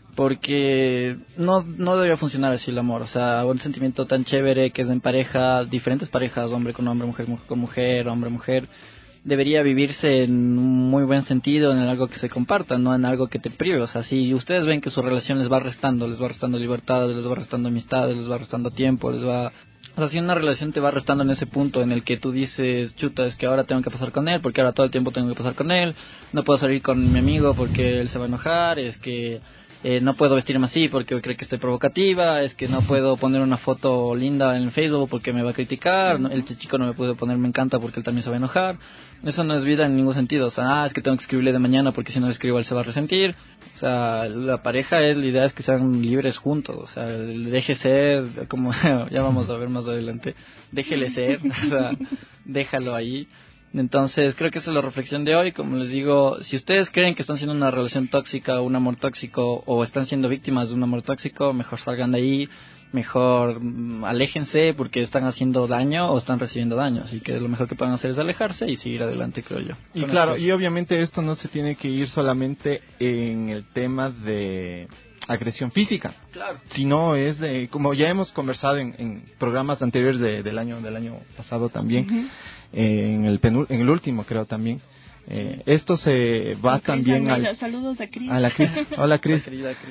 Porque no no debería funcionar así el amor. O sea, un sentimiento tan chévere que es en pareja, diferentes parejas, hombre con hombre, mujer con mujer, hombre mujer, debería vivirse en un muy buen sentido, en algo que se comparta, no en algo que te prive. O sea, si ustedes ven que su relación les va restando, les va restando libertad, les va restando amistades, les va restando tiempo, les va... O sea, si una relación te va restando en ese punto en el que tú dices, chuta, es que ahora tengo que pasar con él, porque ahora todo el tiempo tengo que pasar con él, no puedo salir con mi amigo porque él se va a enojar, es que... Eh, no puedo vestirme así porque cree que estoy provocativa, es que no puedo poner una foto linda en Facebook porque me va a criticar, no, el chico no me puede poner me encanta porque él también se va a enojar. Eso no es vida en ningún sentido. O sea, ah, es que tengo que escribirle de mañana porque si no le escribo él se va a resentir. O sea, la pareja es, la idea es que sean libres juntos. O sea, deje ser, como ya vamos a ver más adelante, déjele ser, o sea, déjalo ahí. Entonces creo que esa es la reflexión de hoy. Como les digo, si ustedes creen que están siendo una relación tóxica, un amor tóxico, o están siendo víctimas de un amor tóxico, mejor salgan de ahí, mejor um, aléjense porque están haciendo daño o están recibiendo daño. Así que lo mejor que pueden hacer es alejarse y seguir adelante, creo yo. Y Con claro, eso. Y obviamente esto no se tiene que ir solamente en el tema de agresión física, claro, sino es de, como ya hemos conversado en, en programas anteriores de, del año del año pasado también, uh-huh. eh, en el penul, en el último creo también, eh, esto se va okay, también al, saludos a Cris. A la Cris. Hola Cris.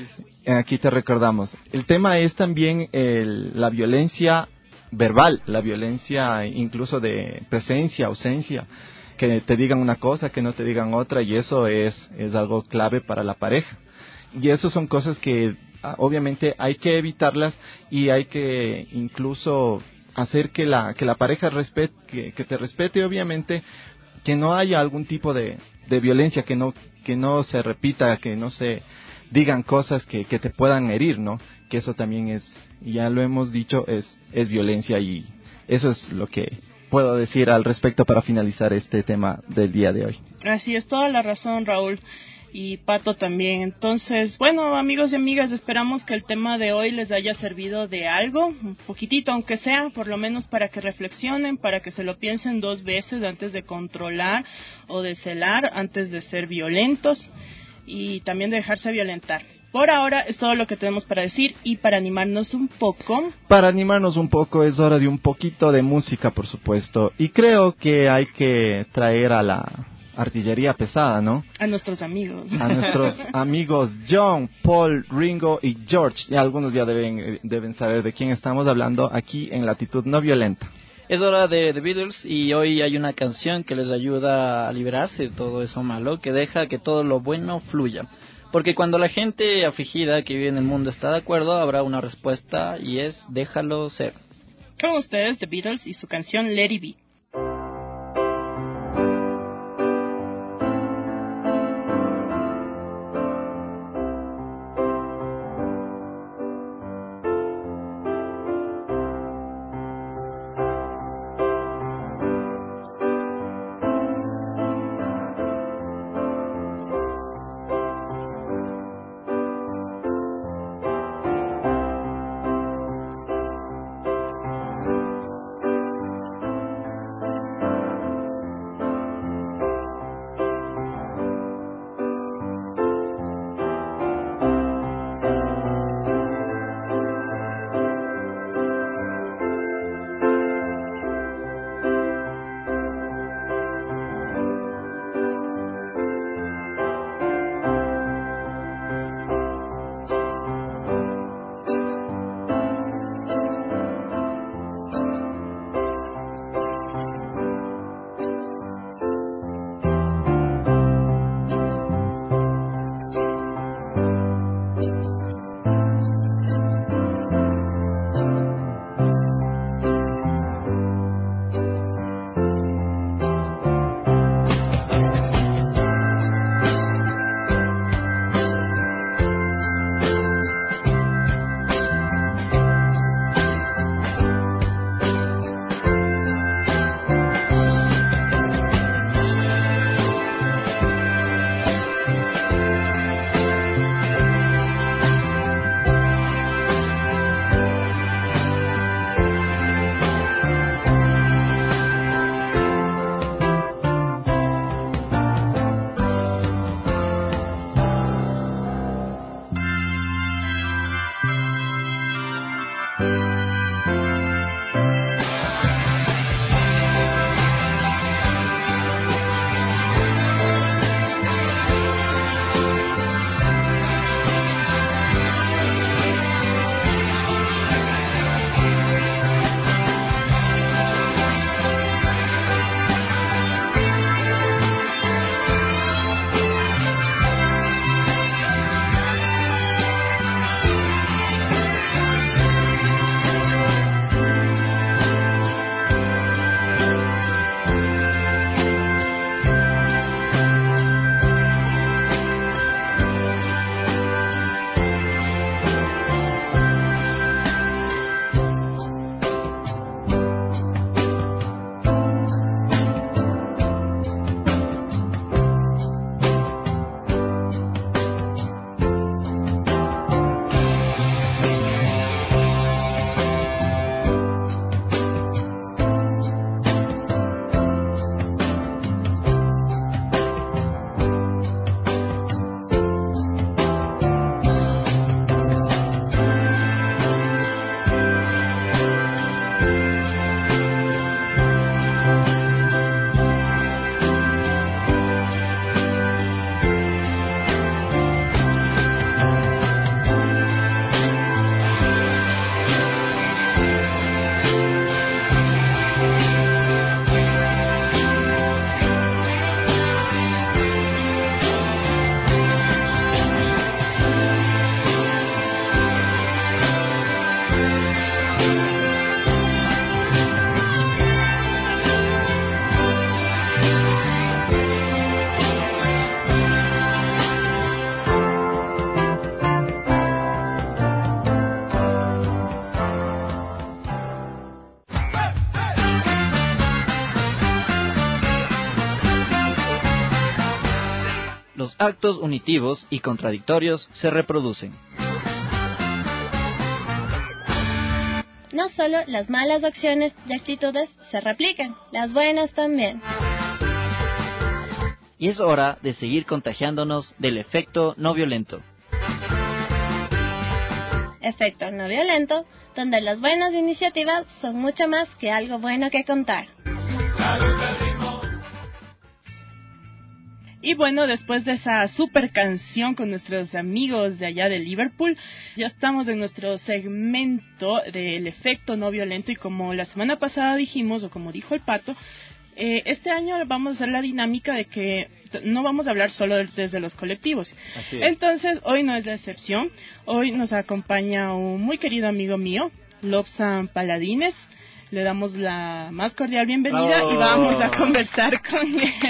Aquí te recordamos. El tema es también el, la violencia verbal, la violencia incluso de presencia, ausencia, que te digan una cosa, que no te digan otra, y eso es es algo clave para la pareja. Y eso son cosas que obviamente hay que evitarlas y hay que incluso hacer que la que la pareja respete, que, que te respete, obviamente, que no haya algún tipo de, de violencia, que no que no se repita, que no se digan cosas que, que te puedan herir, ¿no? Que eso también es, ya lo hemos dicho, es es violencia, y eso es lo que puedo decir al respecto para finalizar este tema del día de hoy. Así es, toda la razón, Raúl. y Pato también. Entonces, bueno, amigos y amigas, esperamos que el tema de hoy les haya servido de algo, un poquitito aunque sea, por lo menos para que reflexionen, para que se lo piensen dos veces antes de controlar o de celar, antes de ser violentos y también de dejarse violentar. Por ahora es todo lo que tenemos para decir, y para animarnos un poco... Para animarnos un poco es hora de un poquito de música, por supuesto, y creo que hay que traer a la artillería pesada, ¿no? A nuestros amigos. A nuestros amigos John, Paul, Ringo y George. Y algunos ya deben, deben saber de quién estamos hablando aquí en Latitud No Violenta. Es hora de The Beatles, y hoy hay una canción que les ayuda a liberarse de todo eso malo, que deja que todo lo bueno fluya. Porque cuando la gente afligida que vive en el mundo está de acuerdo, habrá una respuesta, y es déjalo ser. Con ustedes The Beatles y su canción Let It Be. Los actos unitivos y contradictorios se reproducen. No solo las malas acciones y actitudes se replican, las buenas también. Y es hora de seguir contagiándonos del efecto no violento. Efecto no violento, donde las buenas iniciativas son mucho más que algo bueno que contar. Y bueno, después de esa super canción con nuestros amigos de allá de Liverpool, ya estamos en nuestro segmento del efecto no violento y como la semana pasada dijimos, o como dijo el Pato, eh, este año vamos a hacer la dinámica de que no vamos a hablar solo desde los colectivos. Entonces, hoy no es la excepción. Hoy nos acompaña un muy querido amigo mío, Lobsan Paladines. Le damos la más cordial bienvenida oh. y vamos a conversar con él.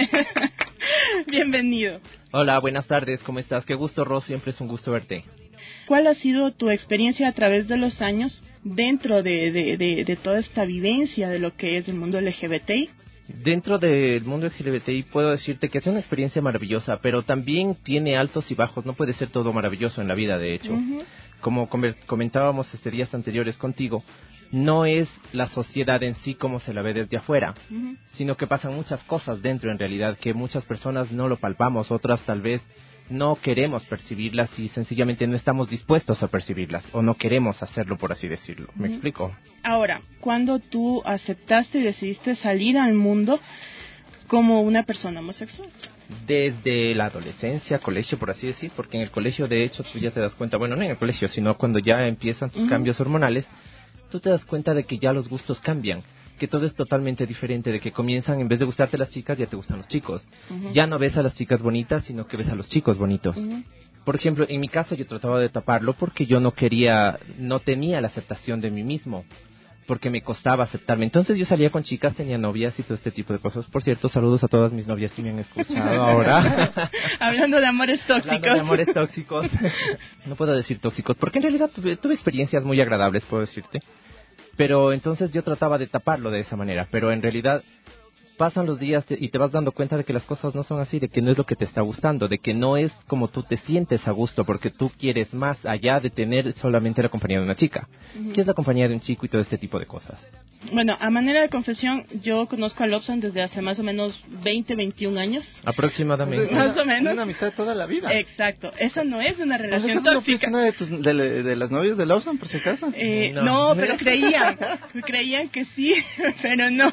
Bienvenido. Hola, buenas tardes, ¿cómo estás? Qué gusto, Ros, siempre es un gusto verte. ¿Cuál ha sido tu experiencia a través de los años dentro de, de, de, de toda esta vivencia de lo que es el mundo L G B T I? Dentro del mundo L G B T I puedo decirte que es una experiencia maravillosa, pero también tiene altos y bajos, no puede ser todo maravilloso en la vida, de hecho. Uh-huh. Como comentábamos este días anteriores contigo, no es la sociedad en sí como se la ve desde afuera, uh-huh. sino que pasan muchas cosas dentro en realidad, que muchas personas no lo palpamos, otras tal vez no queremos percibirlas y sencillamente no estamos dispuestos a percibirlas, o no queremos hacerlo, por así decirlo. ¿Me uh-huh. explico? Ahora, ¿cuándo tú aceptaste y decidiste salir al mundo como una persona homosexual? Desde la adolescencia, colegio, por así decir, porque en el colegio, de hecho, tú ya te das cuenta, bueno, no en el colegio, sino cuando ya empiezan tus uh-huh. cambios hormonales, tú te das cuenta de que ya los gustos cambian, que todo es totalmente diferente, de que comienzan, en vez de gustarte las chicas, ya te gustan los chicos. Uh-huh. Ya no ves a las chicas bonitas, sino que ves a los chicos bonitos. Uh-huh. Por ejemplo, en mi caso yo trataba de taparlo porque yo no quería, no tenía la aceptación de mí mismo, porque me costaba aceptarme. Entonces yo salía con chicas, tenía novias y todo este tipo de cosas. Por cierto, saludos a todas mis novias si me han escuchado ahora. Hablando de amores tóxicos. Hablando de amores tóxicos. No puedo decir tóxicos, porque en realidad tuve, tuve experiencias muy agradables, puedo decirte. Pero entonces yo trataba de taparlo de esa manera, pero en realidad pasan los días y te vas dando cuenta de que las cosas no son así, de que no es lo que te está gustando, de que no es como tú te sientes a gusto, porque tú quieres más allá de tener solamente la compañía de una chica. Uh-huh. ¿Qué es la compañía de un chico y todo este tipo de cosas? Bueno, a manera de confesión, yo conozco a Lobsan desde hace más o menos veinte, veintiún años. Aproximadamente. Más o menos. Una amistad de toda la vida. Exacto. Esa no es una relación tóxica. ¿No fuiste una de, tus, de, de las novias de Lobsan, por si acaso? Eh, no. no, pero creían. Creían que sí, pero no.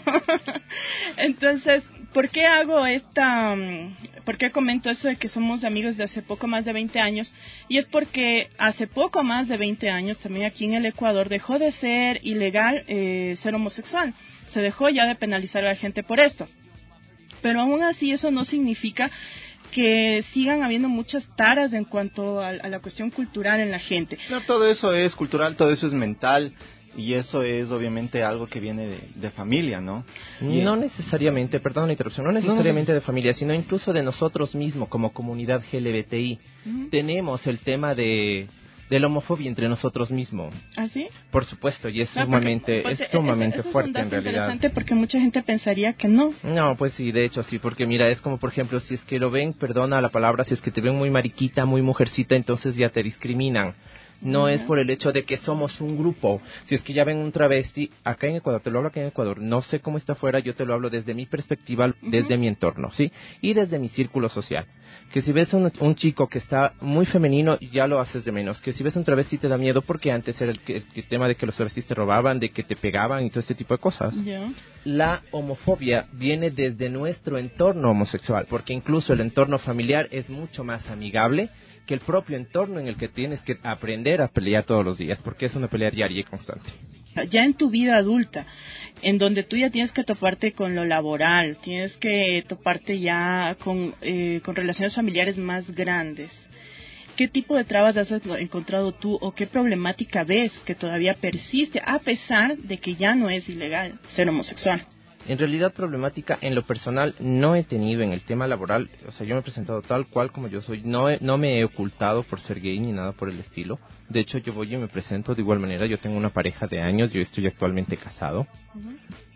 Entonces, ¿por qué hago esta... ¿Por qué comento eso de que somos amigos de hace poco más de veinte años? Y es porque hace poco más de veinte años, también aquí en el Ecuador, dejó de ser ilegal eh, ser homosexual. Se dejó ya de penalizar a la gente por esto. Pero aún así eso no significa que sigan habiendo muchas taras en cuanto a, a la cuestión cultural en la gente. No, todo eso es cultural, todo eso es mental. Y eso es obviamente algo que viene de, de familia, ¿no? Y no necesariamente, perdón la interrupción, no necesariamente no, no. de familia, sino incluso de nosotros mismos como comunidad L G B T I. Uh-huh. Tenemos el tema de, de la homofobia entre nosotros mismos. ¿Ah, sí? Por supuesto, y es no, sumamente, porque, es sumamente eso, eso fuerte es un dato en realidad. Es interesante porque mucha gente pensaría que no. No, pues sí, de hecho sí, porque mira, es como por ejemplo, si es que lo ven, perdona la palabra, si es que te ven muy mariquita, muy mujercita, entonces ya te discriminan. No uh-huh. es por el hecho de que somos un grupo. Si es que ya ven un travesti, acá en Ecuador, te lo hablo acá en Ecuador, no sé cómo está afuera, yo te lo hablo desde mi perspectiva, uh-huh. desde mi entorno, ¿sí? Y desde mi círculo social. Que si ves un, un chico que está muy femenino, ya lo haces de menos. Que si ves un travesti te da miedo porque antes era el, el, el tema de que los travestis te robaban, de que te pegaban y todo este tipo de cosas. Yeah. La homofobia viene desde nuestro entorno homosexual, porque incluso el entorno familiar es mucho más amigable que el propio entorno en el que tienes que aprender a pelear todos los días, porque es una pelea diaria y constante. Ya en tu vida adulta, en donde tú ya tienes que toparte con lo laboral, tienes que toparte ya con, eh, con relaciones familiares más grandes, ¿qué tipo de trabas has encontrado tú o qué problemática ves que todavía persiste a pesar de que ya no es ilegal ser homosexual? En realidad, problemática en lo personal no he tenido. En el tema laboral, o sea, yo me he presentado tal cual como yo soy. No, he, no me he ocultado por ser gay ni nada por el estilo. De hecho, yo voy y me presento de igual manera. Yo tengo una pareja de años, yo estoy actualmente casado. Uh-huh.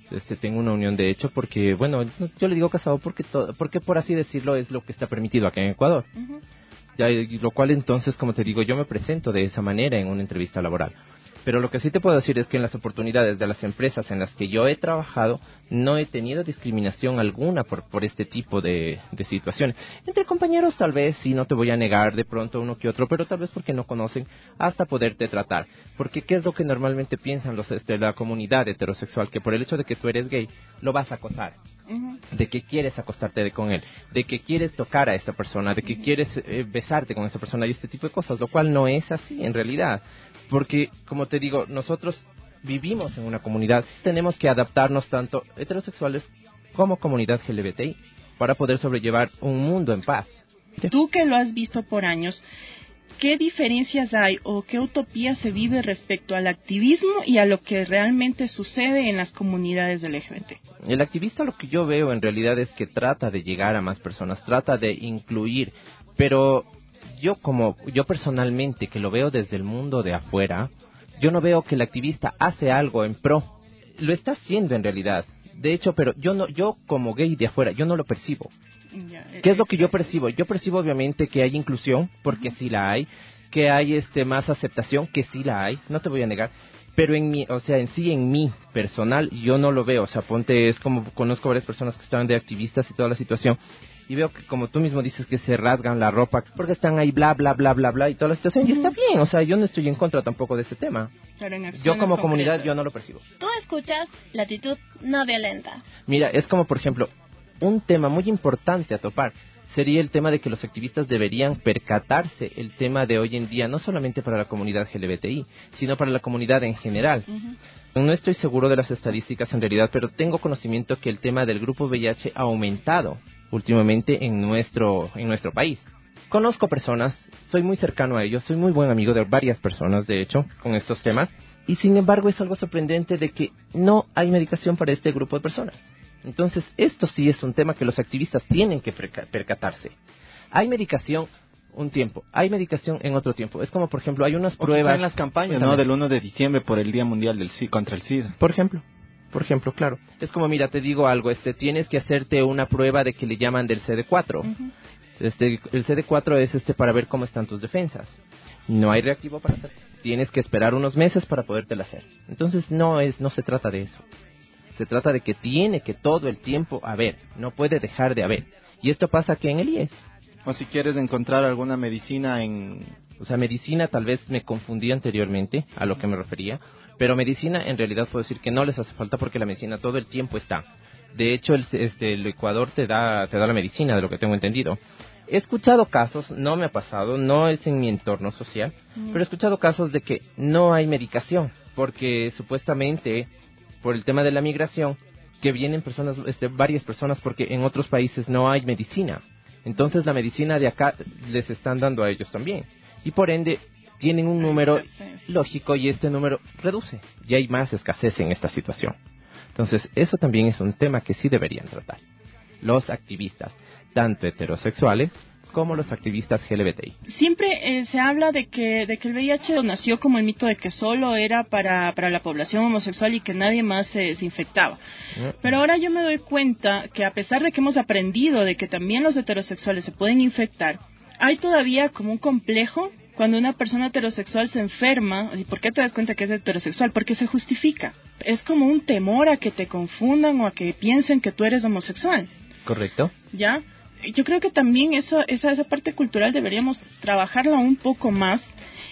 este, tengo una unión de hecho porque, bueno, yo le digo casado porque, to- porque por así decirlo es lo que está permitido acá en Ecuador. Uh-huh. Ya, y lo cual entonces, como te digo, yo me presento de esa manera en una entrevista laboral. Pero lo que sí te puedo decir es que en las oportunidades de las empresas en las que yo he trabajado, no he tenido discriminación alguna por, por este tipo de, de situaciones. Entre compañeros tal vez, sí, no te voy a negar de pronto uno que otro, pero tal vez porque no conocen hasta poderte tratar. Porque ¿qué es lo que normalmente piensan los este, la comunidad heterosexual? Que por el hecho de que tú eres gay, lo vas a acosar. Uh-huh. De que quieres acostarte de con él, de que quieres tocar a esta persona, de que uh-huh. quieres eh, besarte con esa persona y este tipo de cosas, lo cual no es así en realidad. Porque, como te digo, nosotros vivimos en una comunidad, tenemos que adaptarnos tanto heterosexuales como comunidad L G B T I para poder sobrellevar un mundo en paz. Tú que lo has visto por años, ¿qué diferencias hay o qué utopía se vive respecto al activismo y a lo que realmente sucede en las comunidades del L G B T? El activista, lo que yo veo en realidad es que trata de llegar a más personas, trata de incluir, pero yo como yo personalmente que lo veo desde el mundo de afuera, yo no veo que el activista hace algo en pro. Lo está haciendo en realidad. De hecho, pero yo no yo como gay de afuera, yo no lo percibo. ¿Qué es lo que yo percibo? Yo percibo obviamente que hay inclusión, porque sí la hay, que hay este más aceptación, que sí la hay, no te voy a negar, pero en mi, o sea, en sí, en mí personal, yo no lo veo. O sea, ponte, es como conozco varias personas que están de activistas y toda la situación, y veo que como tú mismo dices que se rasgan la ropa porque están ahí bla bla bla bla bla y toda la situación, uh-huh. y está bien, o sea, yo no estoy en contra tampoco de este tema. Pero en yo como concretas. comunidad yo no lo percibo. Tú escuchas Latitud No Violenta. Mira, es como por ejemplo, un tema muy importante a topar sería el tema de que los activistas deberían percatarse el tema de hoy en día, no solamente para la comunidad L G B T I, sino para la comunidad en general. Uh-huh. No estoy seguro de las estadísticas en realidad, pero tengo conocimiento que el tema del grupo V I H ha aumentado últimamente en nuestro en nuestro país. Conozco personas, soy muy cercano a ellos, soy muy buen amigo de varias personas, de hecho, con estos temas, y sin embargo es algo sorprendente de que no hay medicación para este grupo de personas. Entonces, esto sí es un tema que los activistas tienen que percatarse. Hay medicación un tiempo, hay medicación en otro tiempo. Es como, por ejemplo, hay unas o pruebas... en las campañas, ¿no? Del uno de diciembre por el Día Mundial del contra el SIDA. Por ejemplo. Por ejemplo, claro. Es como, mira, te digo algo, este, tienes que hacerte una prueba de que le llaman del C D cuatro. Uh-huh. Este, el C D cuatro es este para ver cómo están tus defensas. No hay reactivo para hacer. Tienes que esperar unos meses para podértela hacer. Entonces, no es, no se trata de eso. Se trata de que tiene que todo el tiempo haber, no puede dejar de haber. Y esto pasa que en el I E S. O si quieres encontrar alguna medicina en... O sea, medicina tal vez me confundí anteriormente a lo que me refería, pero medicina en realidad puedo decir que no les hace falta porque la medicina todo el tiempo está. De hecho, el, este, el Ecuador te da, te da la medicina, de lo que tengo entendido. He escuchado casos, no me ha pasado, no es en mi entorno social, mm. pero he escuchado casos de que no hay medicación, porque supuestamente... por el tema de la migración, que vienen personas, este, varias personas, porque en otros países no hay medicina. Entonces la medicina de acá les están dando a ellos también. Y por ende tienen un número lógico y este número reduce. Y hay más escasez en esta situación. Entonces eso también es un tema que sí deberían tratar los activistas, tanto heterosexuales como los activistas L G B T I. Siempre eh, se habla de que de que el V I H nació como el mito de que solo era para, para la población homosexual y que nadie más se, se infectaba. Pero ahora yo me doy cuenta que a pesar de que hemos aprendido de que también los heterosexuales se pueden infectar, hay todavía como un complejo cuando una persona heterosexual se enferma. ¿Y por qué te das cuenta que es heterosexual? Porque se justifica. Es como un temor a que te confundan o a que piensen que tú eres homosexual. Correcto. ¿Ya? Yo creo que también eso, esa, esa parte cultural deberíamos trabajarla un poco más.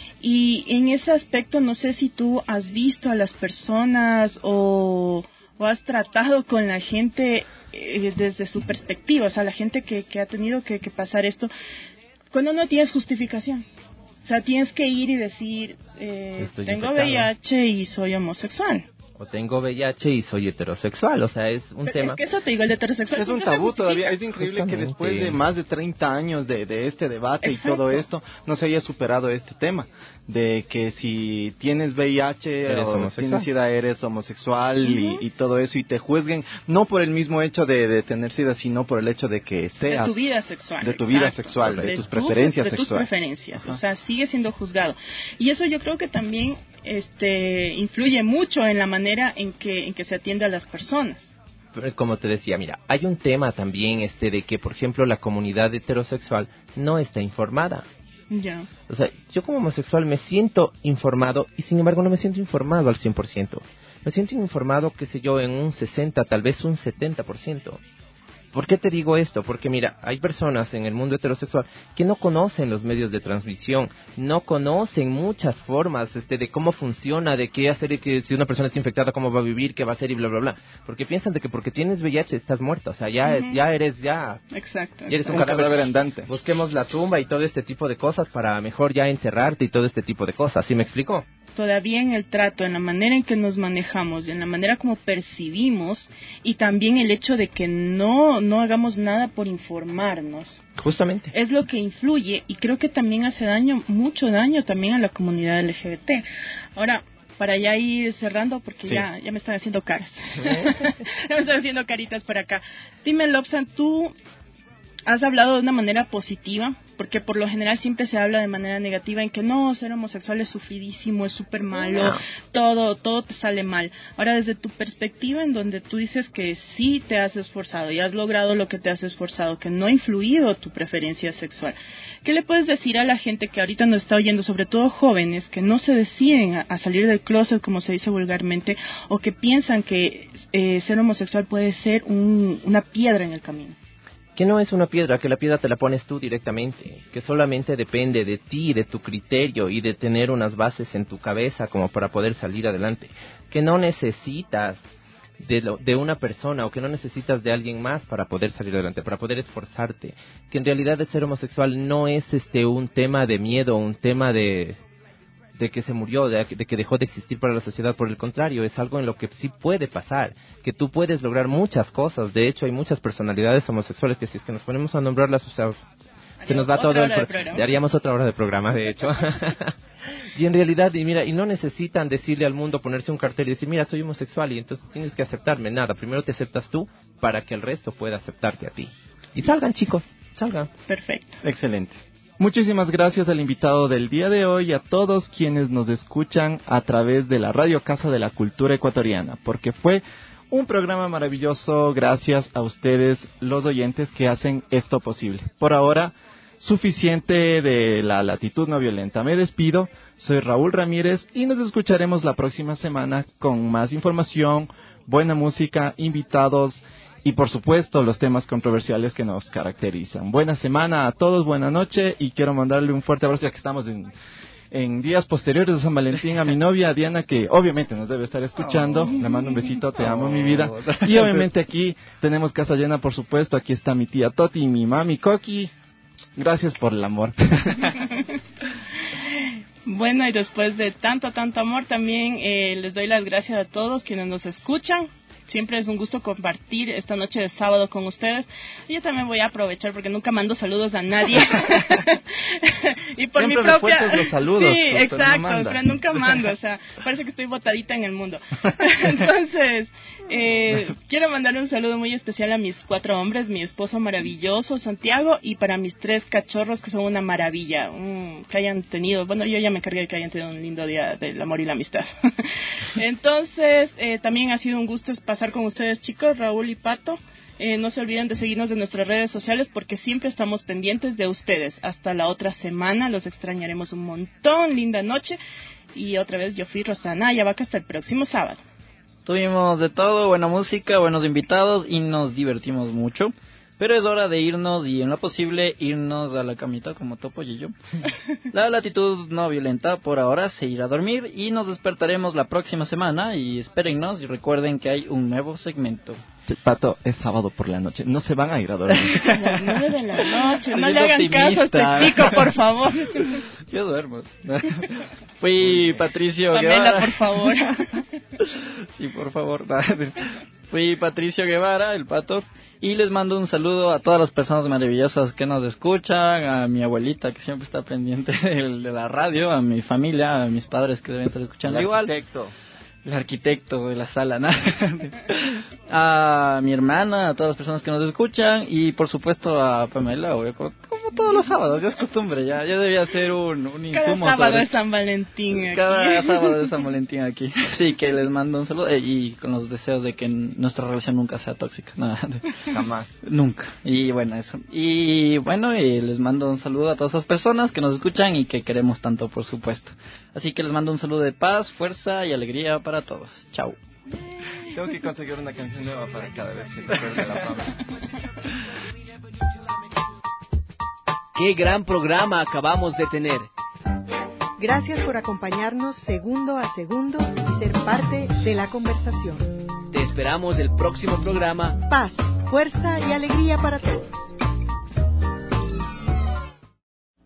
Y en ese aspecto no sé si tú has visto a las personas o, o has tratado con la gente eh, desde su perspectiva, o sea, la gente que, que ha tenido que, que pasar esto, cuando no tienes justificación. O sea, tienes que ir y decir, eh, tengo V I H y soy homosexual. O tengo V I H y soy heterosexual, o sea, es un Pero tema... Es que eso te digo, el heterosexual es un tabú todavía, es increíble que después de más de treinta años de, de este debate Exacto. y todo esto, no se haya superado este tema, de que si tienes V I H eres o tienes SIDA eres homosexual uh-huh. y, y todo eso, y te juzguen, no por el mismo hecho de, de tener SIDA, sino por el hecho de que seas... De tu vida sexual. De tu Exacto. vida sexual, de, de tus tu, preferencias de sexuales. De tus preferencias, uh-huh. o sea, sigue siendo juzgado. Y eso yo creo que también este influye mucho en la manera manera en que en que se atiende a las personas. Como te decía, mira, hay un tema también este de que, por ejemplo, la comunidad heterosexual no está informada. Ya. O sea, yo como homosexual me siento informado y sin embargo no me siento informado al cien por ciento. Me siento informado, qué sé yo, en un sesenta, tal vez un setenta por ciento. ¿Por qué te digo esto? Porque mira, hay personas en el mundo heterosexual que no conocen los medios de transmisión, no conocen muchas formas este, de cómo funciona, de qué hacer, y que si una persona está infectada, cómo va a vivir, qué va a hacer y bla, bla, bla. Porque piensan de que porque tienes V I H estás muerto, o sea, ya, uh-huh. es, ya eres, ya... Exacto. Ya eres un cadáver andante. Busquemos la tumba y todo este tipo de cosas para mejor ya enterrarte y todo este tipo de cosas, ¿sí me explico? Todavía en el trato, en la manera en que nos manejamos, en la manera como percibimos y también el hecho de que no, no hagamos nada por informarnos. Justamente. Es lo que influye y creo que también hace daño, mucho daño también a la comunidad L G B T. Ahora, para ya ir cerrando, porque sí. ya, ya me están haciendo caras. ya me están haciendo caritas por acá. Dime, Lobsan, tú has hablado de una manera positiva, porque por lo general siempre se habla de manera negativa en que no, ser homosexual es sufridísimo, es súper malo, no. todo todo te sale mal. Ahora, desde tu perspectiva, en donde tú dices que sí te has esforzado y has logrado lo que te has esforzado, que no ha influido tu preferencia sexual, ¿qué le puedes decir a la gente que ahorita nos está oyendo, sobre todo jóvenes, que no se deciden a, a salir del closet, como se dice vulgarmente, o que piensan que eh, ser homosexual puede ser un, una piedra en el camino? Que no es una piedra, que la piedra te la pones tú directamente, que solamente depende de ti, de tu criterio y de tener unas bases en tu cabeza como para poder salir adelante, que no necesitas de, lo, de una persona o que no necesitas de alguien más para poder salir adelante, para poder esforzarte, que en realidad el ser homosexual no es este un tema de miedo, un tema de... de que se murió, de, de que dejó de existir para la sociedad. Por el contrario, es algo en lo que sí puede pasar, que tú puedes lograr muchas cosas. De hecho, hay muchas personalidades homosexuales que si es que nos ponemos a nombrarlas, o sea, se nos va todo el pro- haríamos otra hora de programa, de hecho. Y en realidad, y mira, y no necesitan decirle al mundo, ponerse un cartel y decir, mira, soy homosexual y entonces tienes que aceptarme. Nada, primero te aceptas tú para que el resto pueda aceptarte a ti. Y salgan, chicos, salgan. Perfecto. Excelente. Muchísimas gracias al invitado del día de hoy y a todos quienes nos escuchan a través de la Radio Casa de la Cultura Ecuatoriana, porque fue un programa maravilloso gracias a ustedes, los oyentes, que hacen esto posible. Por ahora, suficiente de la latitud no violenta. Me despido, soy Raúl Ramírez y nos escucharemos la próxima semana con más información, buena música, invitados y por supuesto los temas controversiales que nos caracterizan. Buena semana a todos, buena noche y quiero mandarle un fuerte abrazo ya que estamos en, en días posteriores de San Valentín a mi novia Diana, que obviamente nos debe estar escuchando. Oh. Le mando un besito, te amo, oh. mi vida. Y obviamente aquí tenemos casa llena, por supuesto. Aquí está mi tía Toti y mi mami Coqui. Gracias por el amor. Bueno, y después de tanto, tanto amor también eh, les doy las gracias a todos quienes nos escuchan. Siempre es un gusto compartir esta noche de sábado con ustedes. Y yo también voy a aprovechar porque nunca mando saludos a nadie. Y por Siempre mi propia... los saludos. Sí, pues, exacto, pero, no pero nunca mando. O sea, parece que estoy botadita en el mundo. Entonces, eh, quiero mandar un saludo muy especial a mis cuatro hombres, mi esposo maravilloso, Santiago, y para mis tres cachorros que son una maravilla. Um, que hayan tenido... Bueno, yo ya me encargué de que hayan tenido un lindo día del amor y la amistad. Entonces, eh, también ha sido un gusto pasar con ustedes, chicos, Raúl y Pato. Eh, no se olviden de seguirnos en nuestras redes sociales porque siempre estamos pendientes de ustedes. Hasta la otra semana, los extrañaremos un montón. Linda noche. Y otra vez yo fui Rosana Ayabaca, hasta el próximo sábado. Tuvimos de todo, buena música, buenos invitados y nos divertimos mucho. Pero es hora de irnos y en lo posible irnos a la camita como Topo y yo. La latitud no violenta por ahora se irá a dormir y nos despertaremos la próxima semana y espérennos y recuerden que hay un nuevo segmento. Pato, es sábado por la noche, no se van a ir a dormir. A las nueve de la noche, no le hagan caso a este chico, por favor. Yo duermo. Fui Patricio Pamela, Guevara. por favor. Sí, por favor. Fui Patricio Guevara, el Pato. Y les mando un saludo a todas las personas maravillosas que nos escuchan, a mi abuelita que siempre está pendiente de, de la radio, a mi familia, a mis padres que deben estar escuchando el igual. Arquitecto. El arquitecto de la sala, ¿no? A mi hermana, a todas las personas que nos escuchan y por supuesto a Pamela, obvio, como como todos los sábados, ya es costumbre, ya, ya debía ser un, un Cada insumo sábado sobre... de San Valentín aquí. Cada sábado de San Valentín aquí. Sí, que les mando un saludo eh, y con los deseos de que nuestra relación nunca sea tóxica. Nada, de... Jamás. Nunca. Y bueno, eso. Y bueno, y les mando un saludo a todas esas personas que nos escuchan y que queremos tanto, por supuesto. Así que les mando un saludo de paz, fuerza y alegría para todos. Chao. Tengo que conseguir una canción nueva para cada vez que te acuerdes de la fama. ¡Qué gran programa acabamos de tener! Gracias por acompañarnos segundo a segundo y ser parte de la conversación. Te esperamos el próximo programa. Paz, fuerza y alegría para todos.